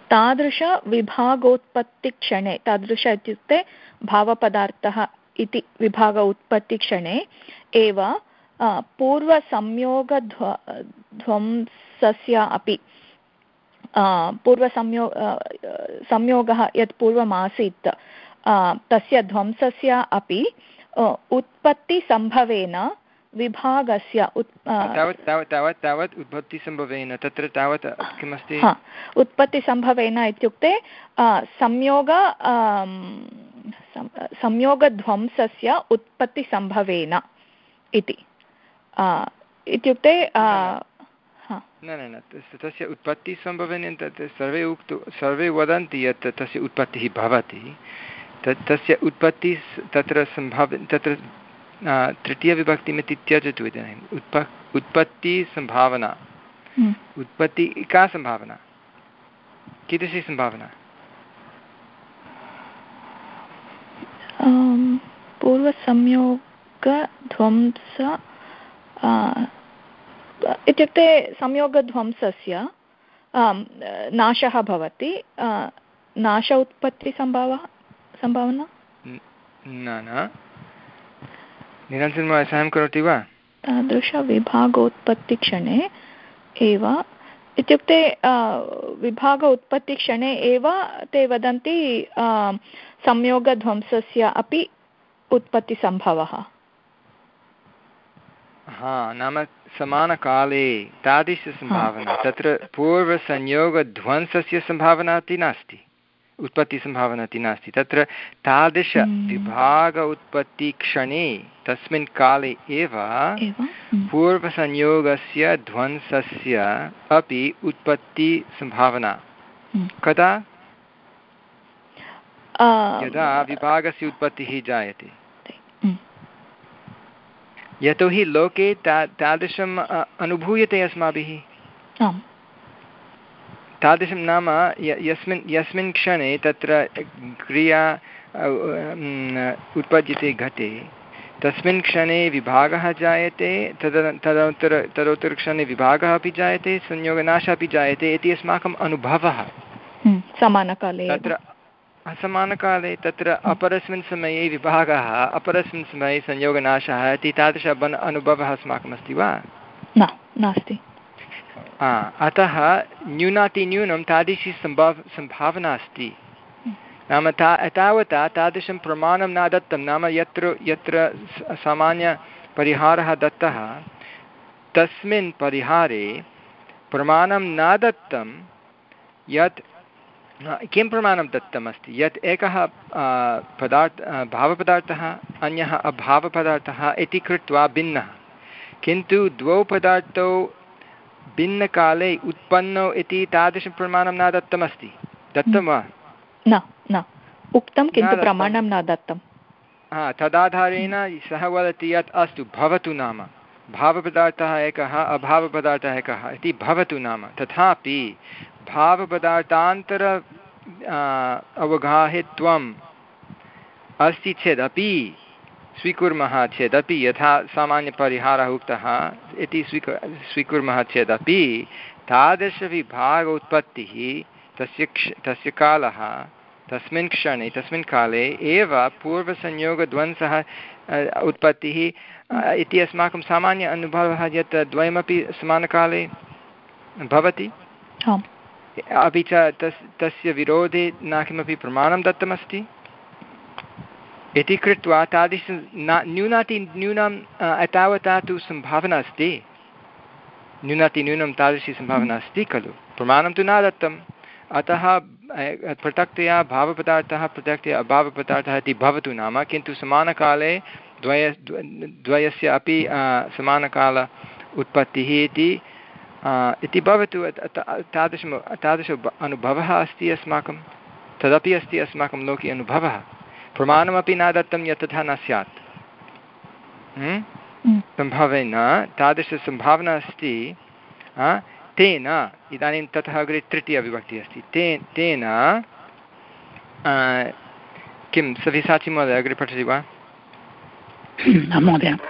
S6: तादृशविभागोत्पत्तिक्षणे, तादृश इत्युक्ते भावपदार्थः इति विभाग उत्पत्तिक्षणे एव पूर्वसंयोगध्व ध्वंसस्य अपि पूर्वसंयो संयोगः यत् पूर्वमासीत् तस्य ध्वंसस्य अपि उत्पत्तिसम्भवेन विभागस्य
S1: तावत् तावत् तावत् तावत् उत्पत्तिसम्भवेन तत्र तावत् किमस्ति?
S6: उत्पत्तिसम्भवेन इत्युक्ते संयोग संयोगध्वंसस्य उत्पत्तिसम्भवेन इति इत्युक्ते
S1: न न न तस्य उत्पत्तिसम्भवेन तत् सर्वे उक्तु सर्वे वदन्ति यत् तस्य उत्पत्तिः भवति। तत् तस्य उत्पत्तिः तत्र सम्भव तत्र तृतीयविभक्तिमिति त्यजतु। इदानीम् उत्प उत्पत्तिसम्भावना उत्पत्ति का सम्भावना? कीदृशी सम्भावना?
S6: पूर्वसंयोगध्वंस इत्युक्ते संयोगध्वंसस्य नाशः भवति। नाश उत्पत्तिसम्भावः सम्भावना
S1: न न निरञ्जनमहोदय साहाय्यं करोति वा?
S6: तादृशविभागोत्पत्तिक्षणे एव इत्युक्ते विभाग उत्पत्तिक्षणे एव ते वदन्ति संयोगध्वंसस्य अपि उत्पत्तिसम्भवः।
S1: हा, नाम समानकाले तादृशसम्भावना, तत्र पूर्वसंयोगध्वंसस्य सम्भावना अपि नास्ति, उत्पत्तिसम्भावना अपि नास्ति। तत्र तादृशविभाग उत्पत्तिक्षणे तस्मिन् काले एव पूर्वसंयोगस्य ध्वंसस्य अपि उत्पत्तिसम्भावना। कदा? यदा विभागस्य उत्पत्तिः जायते। यतोहि लोके ता तादृशम् अनुभूयते अस्माभिः। तादृशं नाम यस्मिन् यस्मिन् क्षणे तत्र क्रिया उत्पद्यते घटे, तस्मिन् क्षणे विभागः जायते, तद तदुत्तर तदुत्तरक्षणे विभागः अपि जायते, संयोगनाशः अपि जायते इति अस्माकम् अनुभवः।
S6: समानकाले
S1: तत्र असमानकाले तत्र अपरस्मिन् समये विभागः, अपरस्मिन् समये संयोगनाशः इति तादृश अनुभवः अस्माकम् अस्ति वा?
S6: न, नास्ति।
S1: अतः न्यूनातिन्यूनं तादृशी सम्भाव सम्भावना अस्ति। नाम ता तावता तादृशं प्रमाणं न दत्तं, नाम यत्र यत्र सामान्यपरिहारः दत्तः तस्मिन् परिहारे प्रमाणं न दत्तं यत् किं प्रमाणं दत्तमस्ति, यत् एकः पदार्थ भावपदार्थः अन्यः अभावपदार्थः इति कृत्वा भिन्नः, किन्तु द्वौ पदार्थौ भिन्नकाले उत्पन्नौ इति तादृशं प्रमाणं न दत्तमस्ति। दत्तं वा?
S6: न, न उक्तं, किन्तु प्रमाणं न दत्तं।
S1: हा, तदाधारेण सः वदति यत् अस्तु भवतु, नाम भावपदार्थः एकः अभावपदार्थः एकः इति भवतु नाम, तथापि भावपदार्थान्तर अवगाहित्वम् अस्ति चेदपि स्वीकुर्मः चेदपि, यथा सामान्यपरिहारः उक्तः इति स्वीकुर् स्वीकुर्मः चेदपि तादृशविभाग उत्पत्तिः तस्य क्ष तस्य कालः तस्मिन् क्षणे तस्मिन् काले एव पूर्वसंयोगध्वंसः उत्पत्तिः इति अस्माकं सामान्य अनुभवः, यत् द्वयमपि समानकाले भवति। अपि च तस् तस्य विरोधे न किमपि प्रमाणं दत्तमस्ति इति कृत्वा तादृश न न्यूनाति न्यूनं एतावता तु सम्भावना अस्ति, न्यूनातिन्यूनं तादृशी सम्भावना अस्ति खलु, प्रमाणं तु न दत्तम्। अतः पृथक्तया भावपदार्थः पृथक्तया अभावपदार्थः इति भवतु नाम, किन्तु समानकाले द्वय द्वयस्य अपि समानकाल उत्पत्तिः इति इति भवतु। तादृशं तादृश अनुभवः अस्ति अस्माकं, तदपि अस्ति अस्माकं लोके अनुभवः। प्रमाणमपि न दत्तं यत् तथा न स्यात्, सम्भवेन तादृशसम्भावना अस्ति। तेन इदानीं ततः अग्रे तृतीयविभक्तिः अस्ति, ते तेन किं सव्यसाची महोदय अग्रे पठति वा?
S7: महोदय,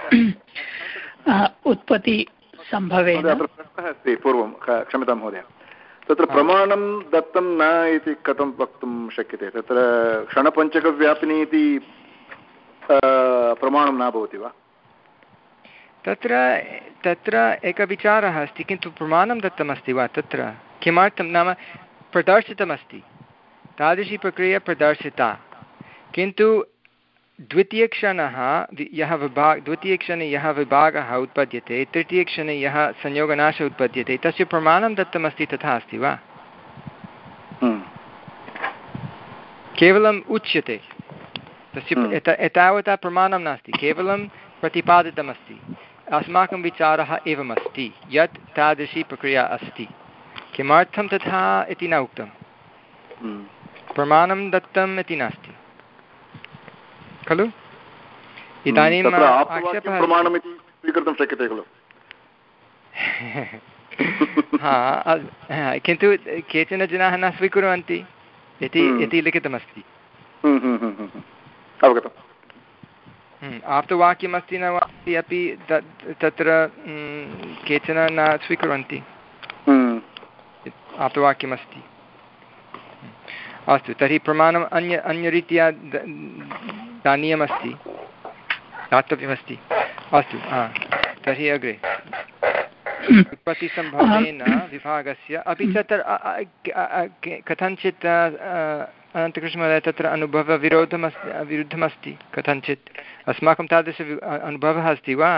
S7: उत्पत्तिसम्भवेन
S2: प्रश्नः अस्ति पूर्वं, क्षम्यतां महोदय, तत्र प्रमाणं दत्तं न इति कथं वक्तुं शक्यते? तत्र क्षणपञ्चकव्यापिनी इति प्रमाणं न भवति वा?
S1: तत्र तत्र एकः विचारः अस्ति, किन्तु प्रमाणं दत्तमस्ति वा? तत्र किमर्थं नाम प्रदर्शितमस्ति, तादृशी प्रक्रिया प्रदर्शिता, किन्तु द्वितीयक्षणः यः विभाग द्वितीयक्षणे यः विभागः उत्पद्यते, तृतीयक्षणे यः संयोगनाशः उत्पद्यते, तस्य प्रमाणं दत्तमस्ति, तथा अस्ति वा? केवलम् उच्यते, तस्य एतावता प्रमाणं नास्ति, केवलं प्रतिपादितमस्ति। अस्माकं विचारः एवमस्ति यत् तादृशी प्रक्रिया अस्ति, किमर्थं तथा इति न उक्तं, प्रमाणं दत्तम् इति नास्ति खलु। इदानीं
S2: प्रमाणमिति स्वीकर्तुं शक्यते खलु।
S1: हा, किन्तु केचन जनाः न स्वीकुर्वन्ति इति इति लिखितमस्ति।
S2: अवगतम्।
S1: आप्तवाक्यमस्ति न वा अपि तत्र केचन न स्वीकुर्वन्ति, आप्तवाक्यमस्ति। अस्तु, तर्हि प्रमाणम् अन्य अन्यरीत्या दानीयमस्ति, दातव्यमस्ति। अस्तु, तर्हि अग्रे उत्पत्तिसम्भवेन विभागस्य अपि च तत्र कथञ्चित् अनन्तकृष्णमहोदय तत्र अनुभवविरोधम् अस्ति विरुद्धमस्ति कथञ्चित् अस्माकं तादृश अनुभवः अस्ति वा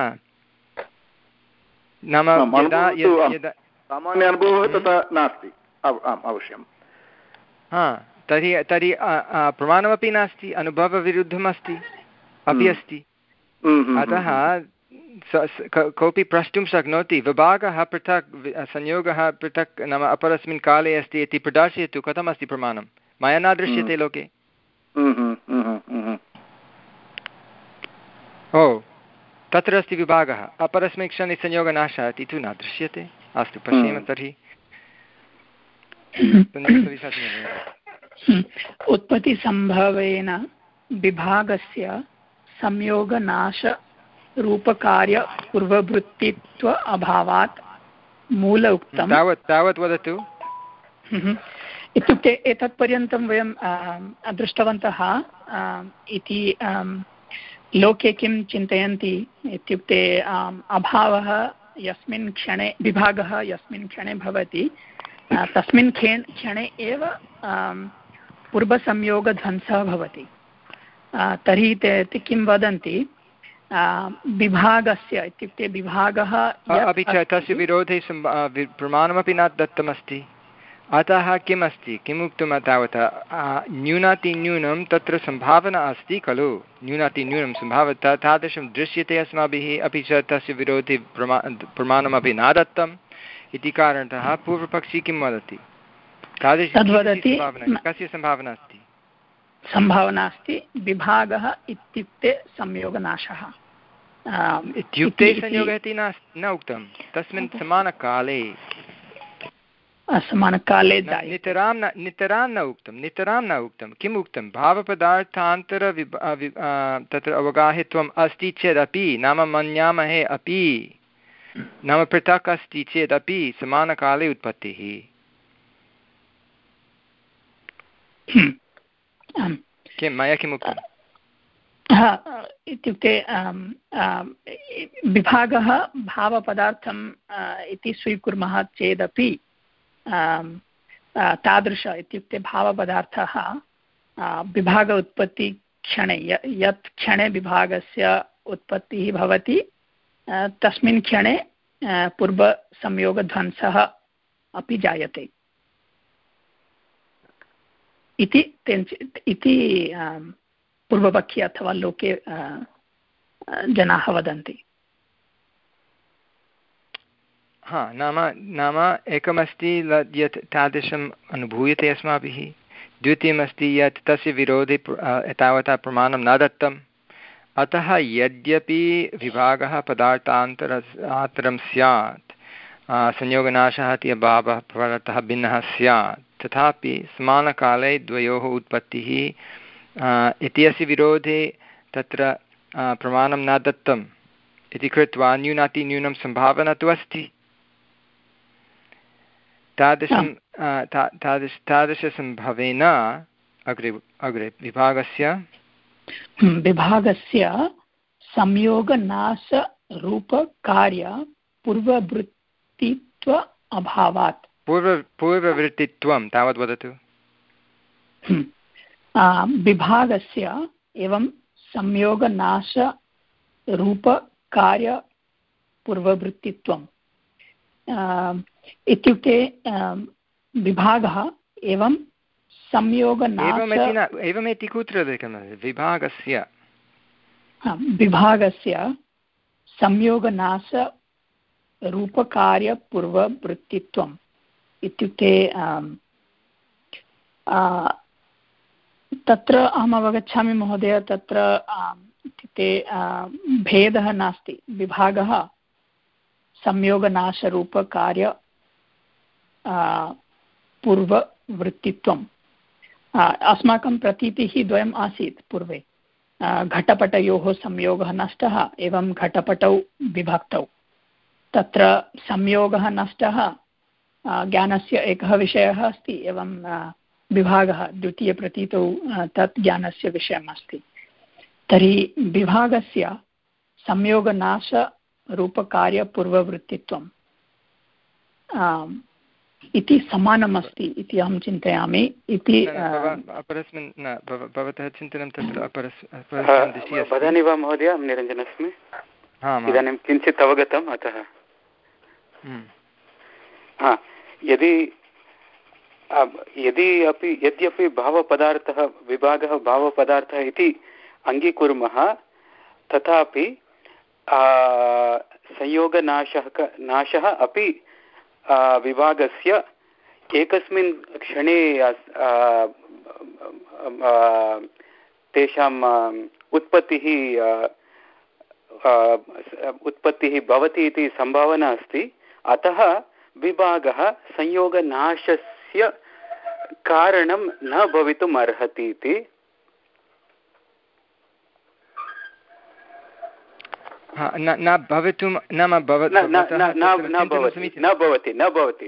S1: नाम यदा यदा
S2: सामान्य अनुभवः तथा नास्ति अवश्यं
S1: हा तर्हि तर्हि प्रमाणमपि नास्ति अनुभवविरुद्धमस्ति अपि अस्ति अतः कोऽपि प्रष्टुं शक्नोति विभागः पृथक् संयोगः पृथक् नाम अपरस्मिन् काले अस्ति इति प्रदर्शयतु कथमस्ति प्रमाणं मया न दृश्यते लोके ओ तत्र अस्ति विभागः अपरस्मिन् क्षणे संयोगनाशः इति तु न दृश्यते अस्तु पश्येम तर्हि
S7: उत्पत्तिसम्भवेन विभागस्य संयोगनाशरूपकार्यपूर्ववृत्तित्व अभावात् मूल उक्तं
S1: तावत् तावत् वदतु
S7: इत्युक्ते एतत्पर्यन्तं वयं दृष्टवन्तः इति लोके किं चिन्तयन्ति इत्युक्ते अभावः यस्मिन् क्षणे विभागः यस्मिन् क्षणे भवति तस्मिन् क्षणे एव पूर्वसंयोगध्वंसः भवति तर्हि ते किं वदन्ति विभागस्य इत्युक्ते विभागः
S1: अपि च तस्य विरोधे प्रमाणमपि न दत्तमस्ति अतः किम् अस्ति किम् उक्तं तावत् न्यूनातिन्यूनं तत्र सम्भावना अस्ति खलु न्यूनातिन्यूनं सम्भावना तादृशं दृश्यते अस्माभिः अपि च तस्य विरोधे प्रमा प्रमाणमपि न दत्तम् इति कारणतः पूर्वपक्षी किं वदति तादृशी कस्य सम्भावना अस्ति
S7: सम्भावना अस्ति विभागः इत्युक्ते संयोगनाशः
S1: इत्युक्ते संयोगः इति न न उक्तं तस्मिन् समानकाले
S7: समानकाले
S1: नितरां न नितरां न उक्तं नितरां न उक्तं किम् उक्तं भावपदार्थान्तर तत्र अवगाहित्वम् अस्ति चेदपि नाम मन्यामहे अपि नाम पृथक् अस्ति चेदपि समानकाले उत्पत्तिः किं मया किम् उक्तं
S7: इत्युक्ते विभागः भावपदार्थम् इति स्वीकुर्मः चेदपि तादृश इत्युक्ते भावपदार्थः विभाग उत्पत्तिक्षणे यत् क्षणे विभागस्य उत्पत्तिः भवति तस्मिन् क्षणे पूर्वसंयोगध्वंसः अपि जायते इति इति पूर्वपक्षे अथवा लोके जनाः वदन्ति
S1: हा नाम नाम एकमस्ति यत् तादृशम् अनुभूयते अस्माभिः द्वितीयमस्ति यत् तस्य विरोधे एतावता प्रमाणं न दत्तम् अतः यद्यपि विभागः पदार्थान्तरं स्यात् संयोगनाशः इति अभावः पदार्थः भिन्नः स्यात् तथापि समानकाले द्वयोः उत्पत्तिः इत्यस्य विरोधे तत्र प्रमाणं न दत्तम् इति कृत्वा न्यूनातिन्यूनं सम्भावना तु अस्ति तादृशं तादृश तादृशसम्भवेन अग्रे अग्रे विभागस्य
S7: विभागस्य संयोगनाशरूपकार्य पूर्ववृत्तित्व अभावात्
S1: पूर्व पूर्ववृत्तित्वं तावत् वदतु
S7: विभागस्य एवं संयोगनाशरूपकार्यपूर्ववृत्तित्वम् इत्युक्ते विभागः एवं संयोगनाश
S1: एवमिति कुत्र विभागस्य
S7: विभागस्य संयोगनाशरूपकार्यपूर्ववृत्तित्वम् इत्युक्ते तत्र अहम् अवगच्छामि महोदय तत्र इत्युक्ते भेदः नास्ति विभागः संयोगनाशरूपकार्य पूर्ववृत्तित्वम् अस्माकं प्रतीतिः द्वयम् आसीत् पूर्वे घटपटयोः संयोगः नष्टः एवं घटपटौ विभक्तौ तत्र संयोगः नष्टः ज्ञानस्य एकः विषयः अस्ति एवं विभागः द्वितीयप्रतीतौ तत् ज्ञानस्य विषयम् अस्ति तर्हि विभागस्य संयोगनाशरूपकार्यपूर्ववृत्तित्वं इति समानम् अस्ति इति अहं चिन्तयामि इति
S1: अपरस्मिन् न भवतः चिन्तनं तत्र अपरस्मिन् दिशि अस्ति।
S5: वदामि वा महोदय? अहं निरञ्जनस्मि। इदानीं किञ्चित् अवगतम् अतः हा यदि यदि अपि यद्यपि भावपदार्थः विभागः भावपदार्थः इति अङ्गीकुर्मः तथापि संयोगनाशः नाशः अपि विभागस्य एकस्मिन् क्षणे तेषाम् उत्पत्तिः उत्पत्तिः भवति इति सम्भावना अस्ति। अतः विभागः संयोगनाशस्य कारणं न भवितुम् अर्हति इति।
S1: न भवितुं नाम
S5: न भवति न भवति न भवति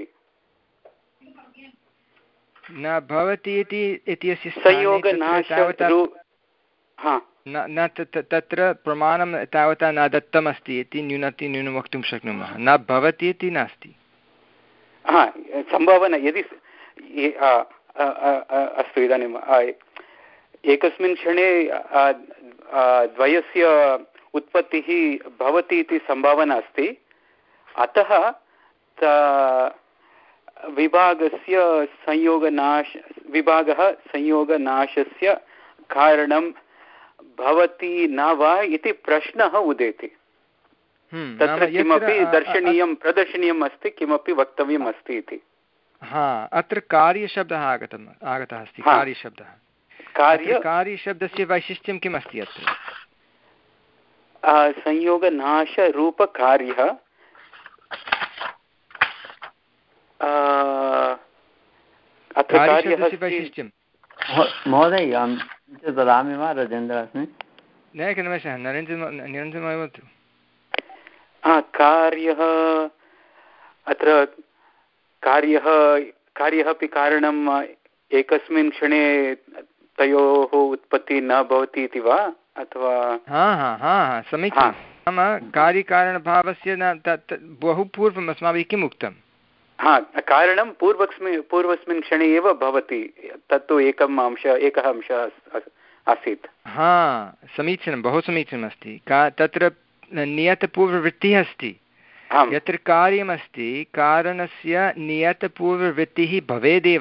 S1: न भवति इति इत्यस्य
S5: संयोगनाशः
S1: न तत्र प्रमाणं तावता न दत्तमस्ति इति न्यूनाति न्यूनं वक्तुं शक्नुमः। न भवति इति नास्ति।
S5: हा सम्भावना यदि अस्तु इदानीम् एकस्मिन् क्षणे द्वयस्य उत्पत्तिः भवति इति सम्भावना अस्ति। अतः विभागस्य संयोगनाश विभागः संयोगनाशस्य कारणं भवति न वा इति प्रश्नः उदेति। तत्र किमपि दर्शनीयं प्रदर्शनीयम् अस्ति, किमपि वक्तव्यम् अस्ति इति।
S1: हा अत्र कार्यशब्दः आगतम् आगतः अस्ति। कार्यशब्दः कार्य कार्यशब्दस्य वैशिष्ट्यं किम् अस्ति अत्र?
S5: संयोगनाशरूपकार्यः अत्र कार्यस्य
S1: वैशिष्ट्यं
S4: महोदय वदामि वा? राजेन्द्रः अस्मि।
S1: न एकनिमेषः नरेन्द्र निरञ्जनः वदतु।
S5: कार्यः अत्र कार्यः कार्यः अपि कारणम् एकस्मिन् क्षणे तयोः उत्पत्तिः न भवति इति वा अथवा?
S1: हा हा हा समीचीनं। नाम कार्यकारणभावस्य न बहु पूर्वम् अस्माभिः किम् उक्तं?
S5: हा कारणं पूर्वस्मिन् पूर्वस्मिन् क्षणे एव भवति। तत्तु एकम् अंशः एकः अंशः आसीत्।
S1: हा समीचीनं, बहु समीचीनमस्ति। का तत्र नियतपूर्ववृत्तिः अस्ति। यत्र कार्यमस्ति कारणस्य नियतपूर्ववृत्तिः भवेदेव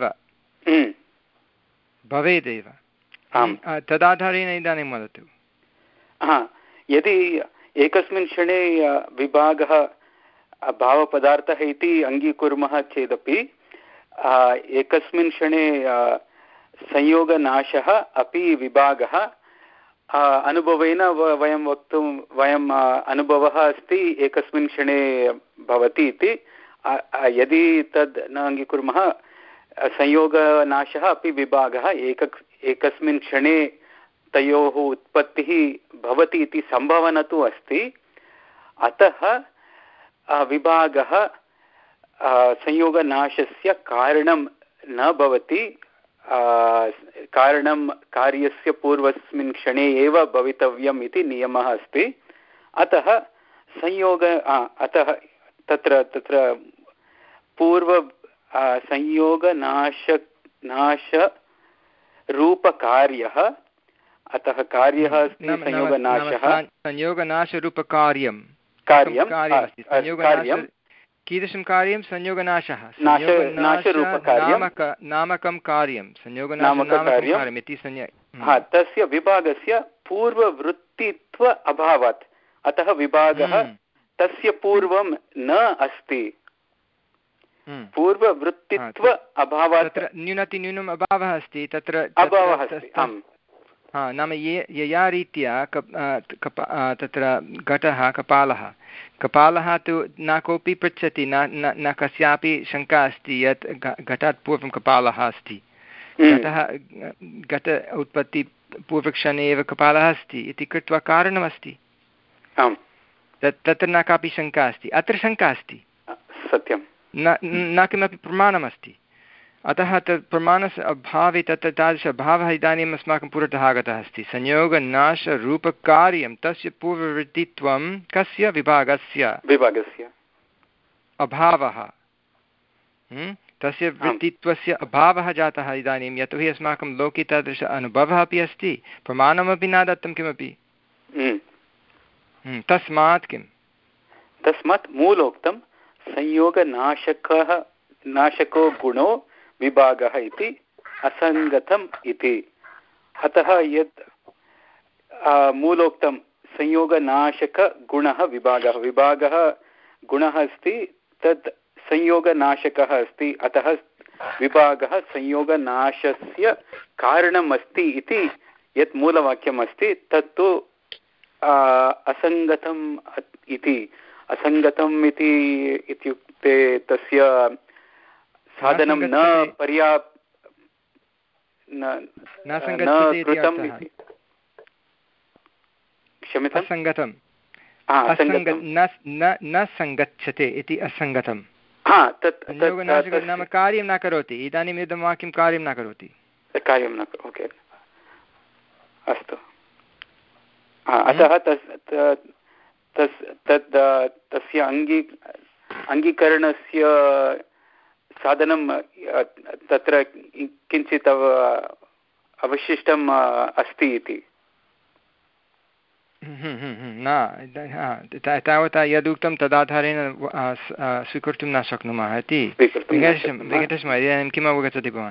S1: भवेदेव तदाधारेण इदानीं वदतु।
S5: हा यदि एकस्मिन् क्षणे विभागः भावपदार्थः इति अङ्गीकुर्मः चेदपि एकस्मिन् क्षणे संयोगनाशः अपि विभागः अनुभवेन वयं वक्तुं वयम् अनुभवः अस्ति एकस्मिन् क्षणे भवति इति। यदि तद् न अङ्गीकुर्मः संयोगनाशः अपि विभागः एक एकस्मिन् क्षणे तयोः उत्पत्तिः भवति इति सम्भावना तु अस्ति। अतः विभागः संयोगनाशस्य कारणं न भवति। कारणं कार्यस्य पूर्वस्मिन् क्षणे एव भवितव्यम् इति नियमः अस्ति। अतः संयोग अतः तत्र तत्र पूर्व संयोगनाश नाश रूपकार्यः। अतः कार्यः अस्ति संयोगनाशः
S1: संयोगनाशरूपकार्यं
S5: कार्यं
S1: कीदृशं कार्यं? संयोगनाशः नामकं कार्यं संयोगनाशकार्यम् इति संज्ञा।
S5: तस्य विभागस्य पूर्ववृत्तित्व अभावात् अतः विभागः तस्य पूर्वं न अस्ति। पूर्ववृत्तित्व अभावात्
S1: न्यूनातिन्यूनम् अभावः अस्ति तत्र
S5: अभावः अस्ति।
S1: हा नाम ये यया रीत्या कप् तत्र घटः कपालः कपालः तु न कोऽपि पृच्छति न न कस्यापि शङ्का अस्ति यत् घटात् पूर्वं कपालः अस्ति। घटः घट उत्पत्ति पूर्वक्षणे एव कपालः अस्ति इति कृत्वा कारणमस्ति। तत् तत्र न कापि शङ्का अस्ति। अत्र शङ्का अस्ति
S5: सत्यं
S1: न न किमपि प्रमाणमस्ति। अतः तत् प्रमाणस्य अभावे तत्र तादृशभावः इदानीम् अस्माकं पुरतः आगतः अस्ति। संयोगनाशरूपकार्यं तस्य पूर्ववृत्तित्वं कस्य? विभागस्य
S5: विभागस्य
S1: अभावः तस्य वृत्तित्वस्य अभावः जातः इदानीं, यतोहि अस्माकं लोके तादृश अनुभवः अपि अस्ति, प्रमाणमपि न दत्तं किमपि। तस्मात् किं
S5: तस्मात् मूलोक्तं संयोगनाशकः नाशको गुणो विभागः इति असङ्गतम् इति। अतः यत् मूलोक्तं संयोगनाशकगुणः विभागः विभागः गुणः अस्ति, तत् संयोगनाशकः अस्ति, अतः विभागः संयोगनाशस्य कारणम् अस्ति इति यत् मूलवाक्यम् अस्ति तत्तु असङ्गतम् इति। असङ्गतम् इति इत्युक्ते तस्य साधनं न पर्याप् न कृतम् इति। क्षम्यताम्, असङ्गतं
S1: न सङ्गच्छते इति असङ्गतं। नाम कार्यं न करोति। इदानीम् इदं वाक्यं कार्यं न करोति,
S5: कार्यं न ओके अस्तु। अतः तस् तद् तस्य अङ्गी अङ्गीकरणस्य साधनं तत्र किञ्चित् अवशिष्टम् अस्ति इति
S1: न। तावता यदुक्तं तदाधारेण स्वीकर्तुं न शक्नुमः इति। वेङ्कटेशमहोदय, इदानीं किम् अवगच्छति भवान्?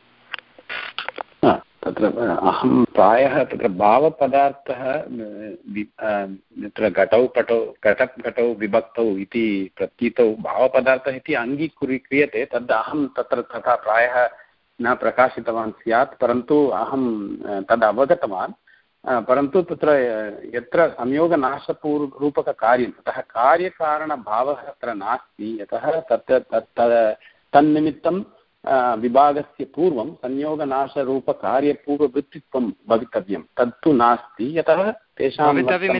S5: तत्र अहं प्रायः तत्र भावपदार्थः तत्र घटौ पटौ घटं घटौ विभक्तौ इति प्रतीतौ भावपदार्थः इति अङ्गीक्रियते, तद् अहं तत्र तथा प्रायः न प्रकाशितवान् स्यात्, परन्तु अहं तद् अवगतवान्। परन्तु तत्र यत्र संयोगनाशपूर्वरूपककार्यं ततः कार्यकारणभावः तत्र नास्ति, यतः तत् तत् तन्निमित्तं विभागस्य पूर्वं संयोगनाशरूपकार्यपूर्ववृत्तित्वं भवितव्यं, तत्तु नास्ति, यतः तेषां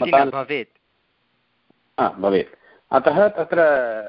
S5: भवेत्। अतः तत्र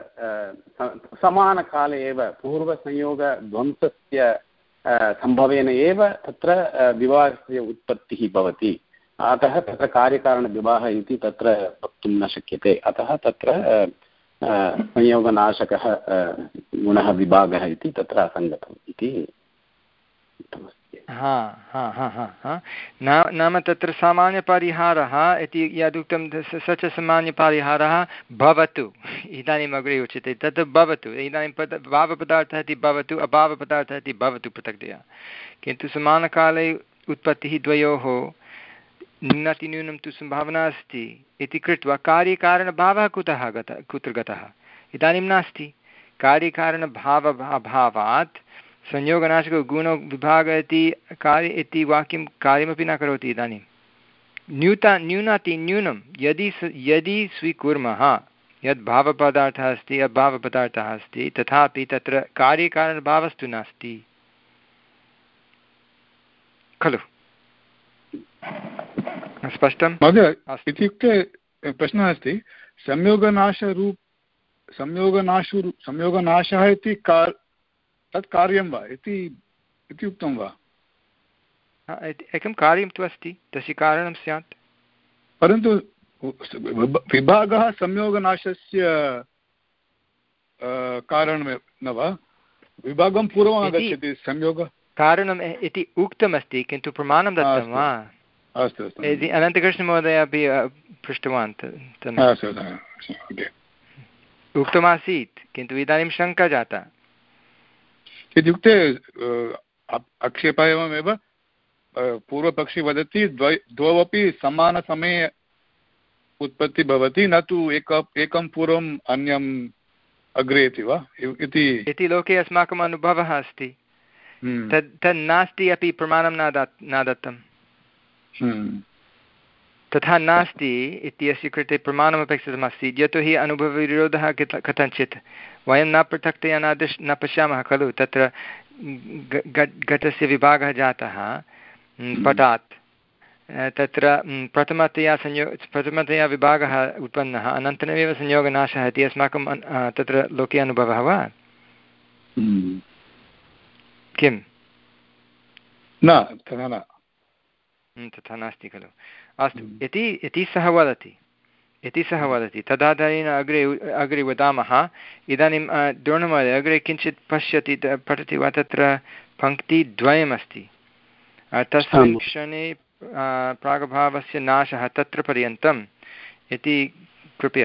S5: समानकाले एव पूर्वसंयोगध्वंसस्य सम्भवेन एव तत्र विभागस्य उत्पत्तिः भवति। अतः तत्र कार्यकारणविभागः इति तत्र वक्तुं न शक्यते। अतः तत्र संयोगनाशकः गुणः विभागः इति तत्र असङ्गतम् इति उक्तमस्ति।
S1: हा हा हा हा हा नाम तत्र सामान्यपरिहारः इति यदुक्तं स च सामान्यपरिहारः भवतु। इदानीम् अग्रे उच्यते तत् भवतु। इदानीं पद भावपदार्थः इति भवतु, अभावपदार्थः इति भवतु पृथक्तया, किन्तु समानकाले उत्पत्तिः द्वयोः न्यूनातिन्यूनं तु सम्भावना अस्ति इति कृत्वा कार्यकारणभावः कुतः गतः कुत्र गतः इदानीं नास्ति। कार्यकारणभाव अभावात् संयोगनाशको गुणो विभागः इति कार्य इति वाक्यं कार्यमपि न करोति। इदानीं न्यूता न्यूनातिन्यूनं यदि यदि स्वीकुर्मः यद् भावपदार्थः अस्ति अभावपदार्थः अस्ति, तथापि तत्र कार्यकारणभावस्तु नास्ति खलु। स्पष्टं
S8: महोदय? इत्युक्ते प्रश्नः अस्ति, संयोगनाशरूप संयोगनाशु संयोगनाशः इति कार् तत् कार्यं वा इति इति उक्तं वा?
S1: एकं कार्यं तु अस्ति, तस्य कारणं स्यात्,
S8: परन्तु विभागः संयोगनाशस्य कारणं न वा? विभागं पूर्वम् आगच्छति संयोग
S1: कारणम् इति उक्तमस्ति, किन्तु प्रमाणं दत्तं वा?
S8: अस्तु अस्तु।
S1: अनन्तकृष्णमहोदय अपि पृष्टवान्, उक्तमासीत्, किन्तु इदानीं शङ्का जाता।
S8: इत्युक्ते आक्षेपः एवमेव, पूर्वपक्षी वदति द्वौ द्वौ अपि समानसमये उत्पत्ति भवति, न तु एक एकं पूर्वम् अन्यम् अग्रे इति वा इति
S1: इति लोके अस्माकम् अनुभवः अस्ति। तद् तद् नास्ति अपि प्रमाणं न दत् न दत्तं। तथा नास्ति इत्यस्य कृते प्रमाणमपेक्षितमस्ति, यतोहि अनुभवविरोधः कथञ्चित् वयं न पृथक्तया न दृश् न पश्यामः खलु। तत्र घटस्य विभागः जातः पटात्, तत्र प्रथमतया संयो प्रथमतया विभागः उत्पन्नः, अनन्तरमेव संयोगनाशः इति अस्माकं तत्र लोके अनुभवः वा? किं
S8: न तथा न
S1: तथा नास्ति खलु। अस्तु, इति इति सः वदति। इति सः वदति। तदाधारेण अग्रे अग्रे वदामः। इदानीं द्रोणमहोदय अग्रे किञ्चित् पश्यति पठति वा? तत्र पङ्क्तिद्वयमस्ति। तस्मिन् क्षणे प्रागभावस्य नाशः तत्र पर्यन्तम् इति कृपया।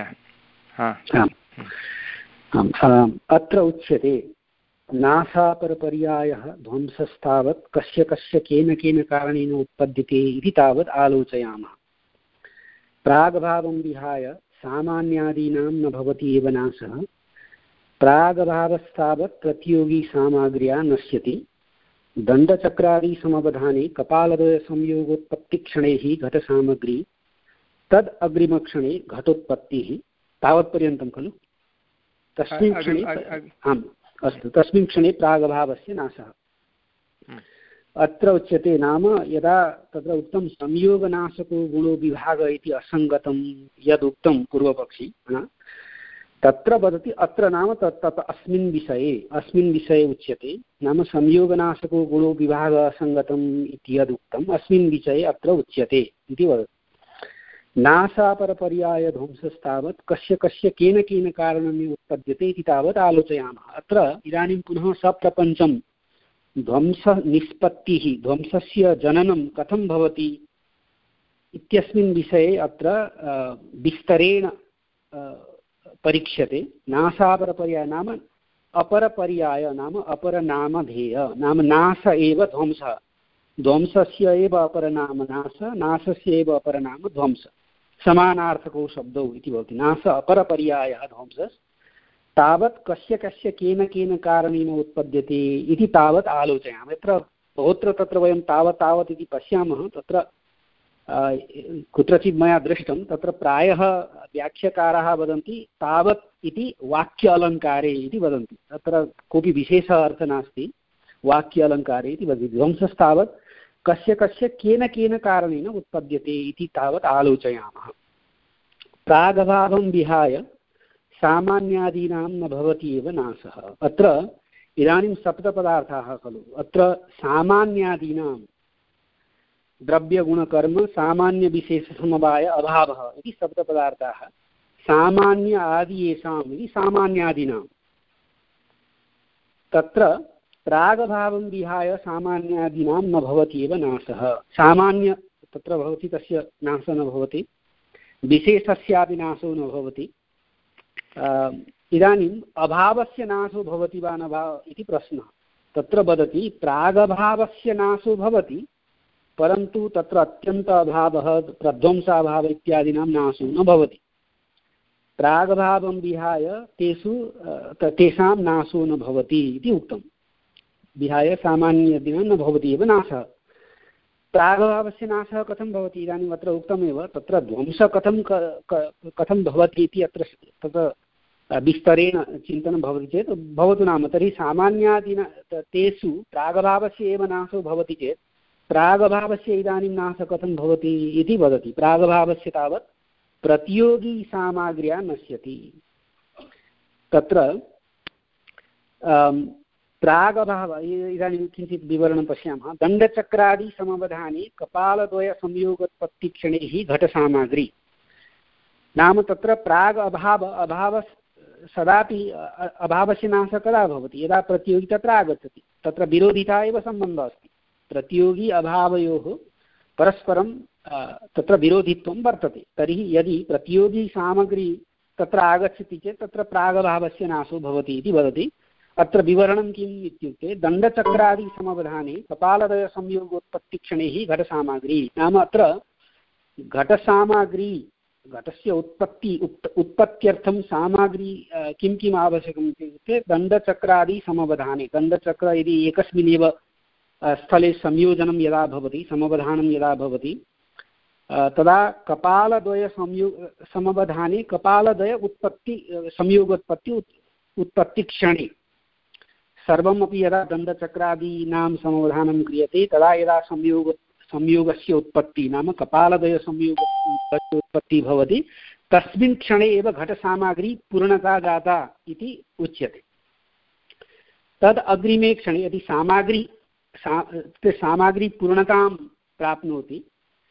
S9: अत्र उच्यते नाशापरपर्यायः ध्वंसस्तावत् कस्य कस्य केन केन कारणेन उत्पद्यते इति तावत् आलोचयामः। प्रागभावं विहाय सामान्यादीनां न भवति एव नाशः। प्रागभावस्तावत् प्रतियोगी सामग्र्या नश्यति। दण्डचक्रादिसमवधाने कपालद्वयसंयोगोत्पत्तिक्षणे हि घटसामग्री तद् अग्रिमक्षणे घटोत्पत्तिः तावत्पर्यन्तं खलु। तस्मिन् क्षणे आम् अस्तु तस्मिन् क्षणे प्रागभावस्य नाशः। अत्र उच्यते नाम यदा तत्र उक्तं संयोगनाशको गुणो विभाग इति असङ्गतं यदुक्तं पूर्वपक्षी तत्र वदति अत्र नाम तत् तत् अस्मिन् विषये अस्मिन् विषये उच्यते नाम संयोगनाशको गुणो विभाग असङ्गतम् इति यदुक्तम् अस्मिन् विषये अत्र उच्यते इति वदति। नाशापरपर्याय ध्वंसस्तावत् कस्य कस्य केन केन कारणेन उत्पद्यते इति तावत् आलोचयामः। अत्र इदानीं पुनः सप्रपञ्चं ध्वंसनिष्पत्तिः ध्वंसस्य जननं कथं भवति इत्यस्मिन् विषये अत्र विस्तरेण परीक्ष्यते। नाशापरपर्याय नाम अपरपर्याय नाम अपरनामधेय नाम नाश एव ध्वंसः, ध्वंसस्य एव अपरनाम नाश, नाशस्य एव अपरनाम ध्वंस, समानार्थकौ शब्दौ इति भवति। नाश अपरपर्यायः ध्वंसः तावत् कस्य कस्य केन केन कारणेन उत्पद्यते इति तावत् आलोचयामः। यत्र बहुत्र तत्र वयं तावत् तावत् इति पश्यामः। तत्र कुत्रचित् मया दृष्टं तत्र प्रायः व्याख्याकाराः वदन्ति तावत् इति वाक्य अलङ्कारे इति वदन्ति। तत्र कोऽपि विशेषः अर्थः नास्ति, वाक्य अलङ्कारे इति वदति। ध्वंसस्तावत् कस्य कस्य केन केन कारणेन उत्पद्यते इति तावत् आलोचयामः। प्रागभावं विहाय सामान्यादीनां न भवति एव नाशः। अत्र इदानीं सप्तपदार्थाः खलु। अत्र सामान्यादीनां द्रव्यगुणकर्म सामान्यविशेषसमवाय अभावः इति सप्तपदार्थाः। सामान्य आदि येषाम् इति सामान्यादीनां। तत्र प्रागभावं विहाय सामान्यादीनां न भवति एव नाशः। सामान्य तत्र भवति तस्य नाशः न भवति, विशेषस्यापि नाशो न भवति। इदानीम् अभावस्य नाशो भवति वा न वा इति प्रश्नः। तत्र वदति प्रागभावस्य नाशो भवति परन्तु तत्र अत्यन्त अभावः प्रध्वंसाभाव इत्यादीनां नाशो न भवति। प्रागभावं विहाय तेषु तेषां नाशो न भवति इति उक्तं। विहाय सामान्यदिनं न भवति एव नाशः। प्रागभावस्य नाशः कथं भवति? इदानीम् अत्र उक्तमेव तत्र ध्वंसः कथं कथं भवति इति अत्र तत्र विस्तरेण चिन्तनं भवति चेत् भवतु नाम तर्हि सामान्यादिन तेषु प्रागभावस्य एव नाशो भवति चेत् प्रागभावस्य इदानीं नाशः कथं भवति इति वदति। प्रागभावस्य तावत् प्रतियोगी सामग्र्या नश्यति। तत्र प्रागभाव इदानीं किञ्चित् विवरणं पश्यामः। दण्डचक्रादिसमवधाने कपालद्वयसंयोगोत्पत्तिक्षणे हि घटसामग्री नाम तत्र प्राग् अभाव अभाव सदापि अभावस्य नाशः कदा भवति? यदा प्रतियोगी तत्र आगच्छति। तत्र विरोधिता एव सम्बन्धः अस्ति। प्रतियोगी अभावयोः परस्परं तत्र विरोधित्वं वर्तते। तर्हि यदि प्रतियोगी सामग्री तत्र आगच्छति चेत् तत्र प्रागभावस्य नाशो भवति इति वदति। अत्र विवरणं किम् इत्युक्ते दण्डचक्रादिसमवधाने कपालद्वयसंयोगोत्पत्तिक्षणे हि घटसामग्री नाम अत्र घटसामग्री घटस्य उत्पत्ति उत्पत्त्यर्थं सामग्री किं किम् आवश्यकम् इत्युक्ते दण्डचक्रादिसमवधाने दण्डचक्र यदि एकस्मिन्नेव स्थले संयोजनं यदा भवति समवधानं यदा भवति तदा कपालद्वय संयोग समवधाने कपालद्वय उत्पत्ति संयोगोत्पत्ति उत्पत्तिक्षणे सर्वमपि यदा दण्डचक्रादीनां समवधानं क्रियते तदा यदा संयोग संयोगस्य उत्पत्ति नाम कपालद्वय संयोग उत्पत्ति भवति तस्मिन् क्षणे एव घटसामग्री पूर्णता जाता इति उच्यते। तद् अग्रिमे क्षणे यदि सामग्री सा सामग्री पूर्णतां प्राप्नोति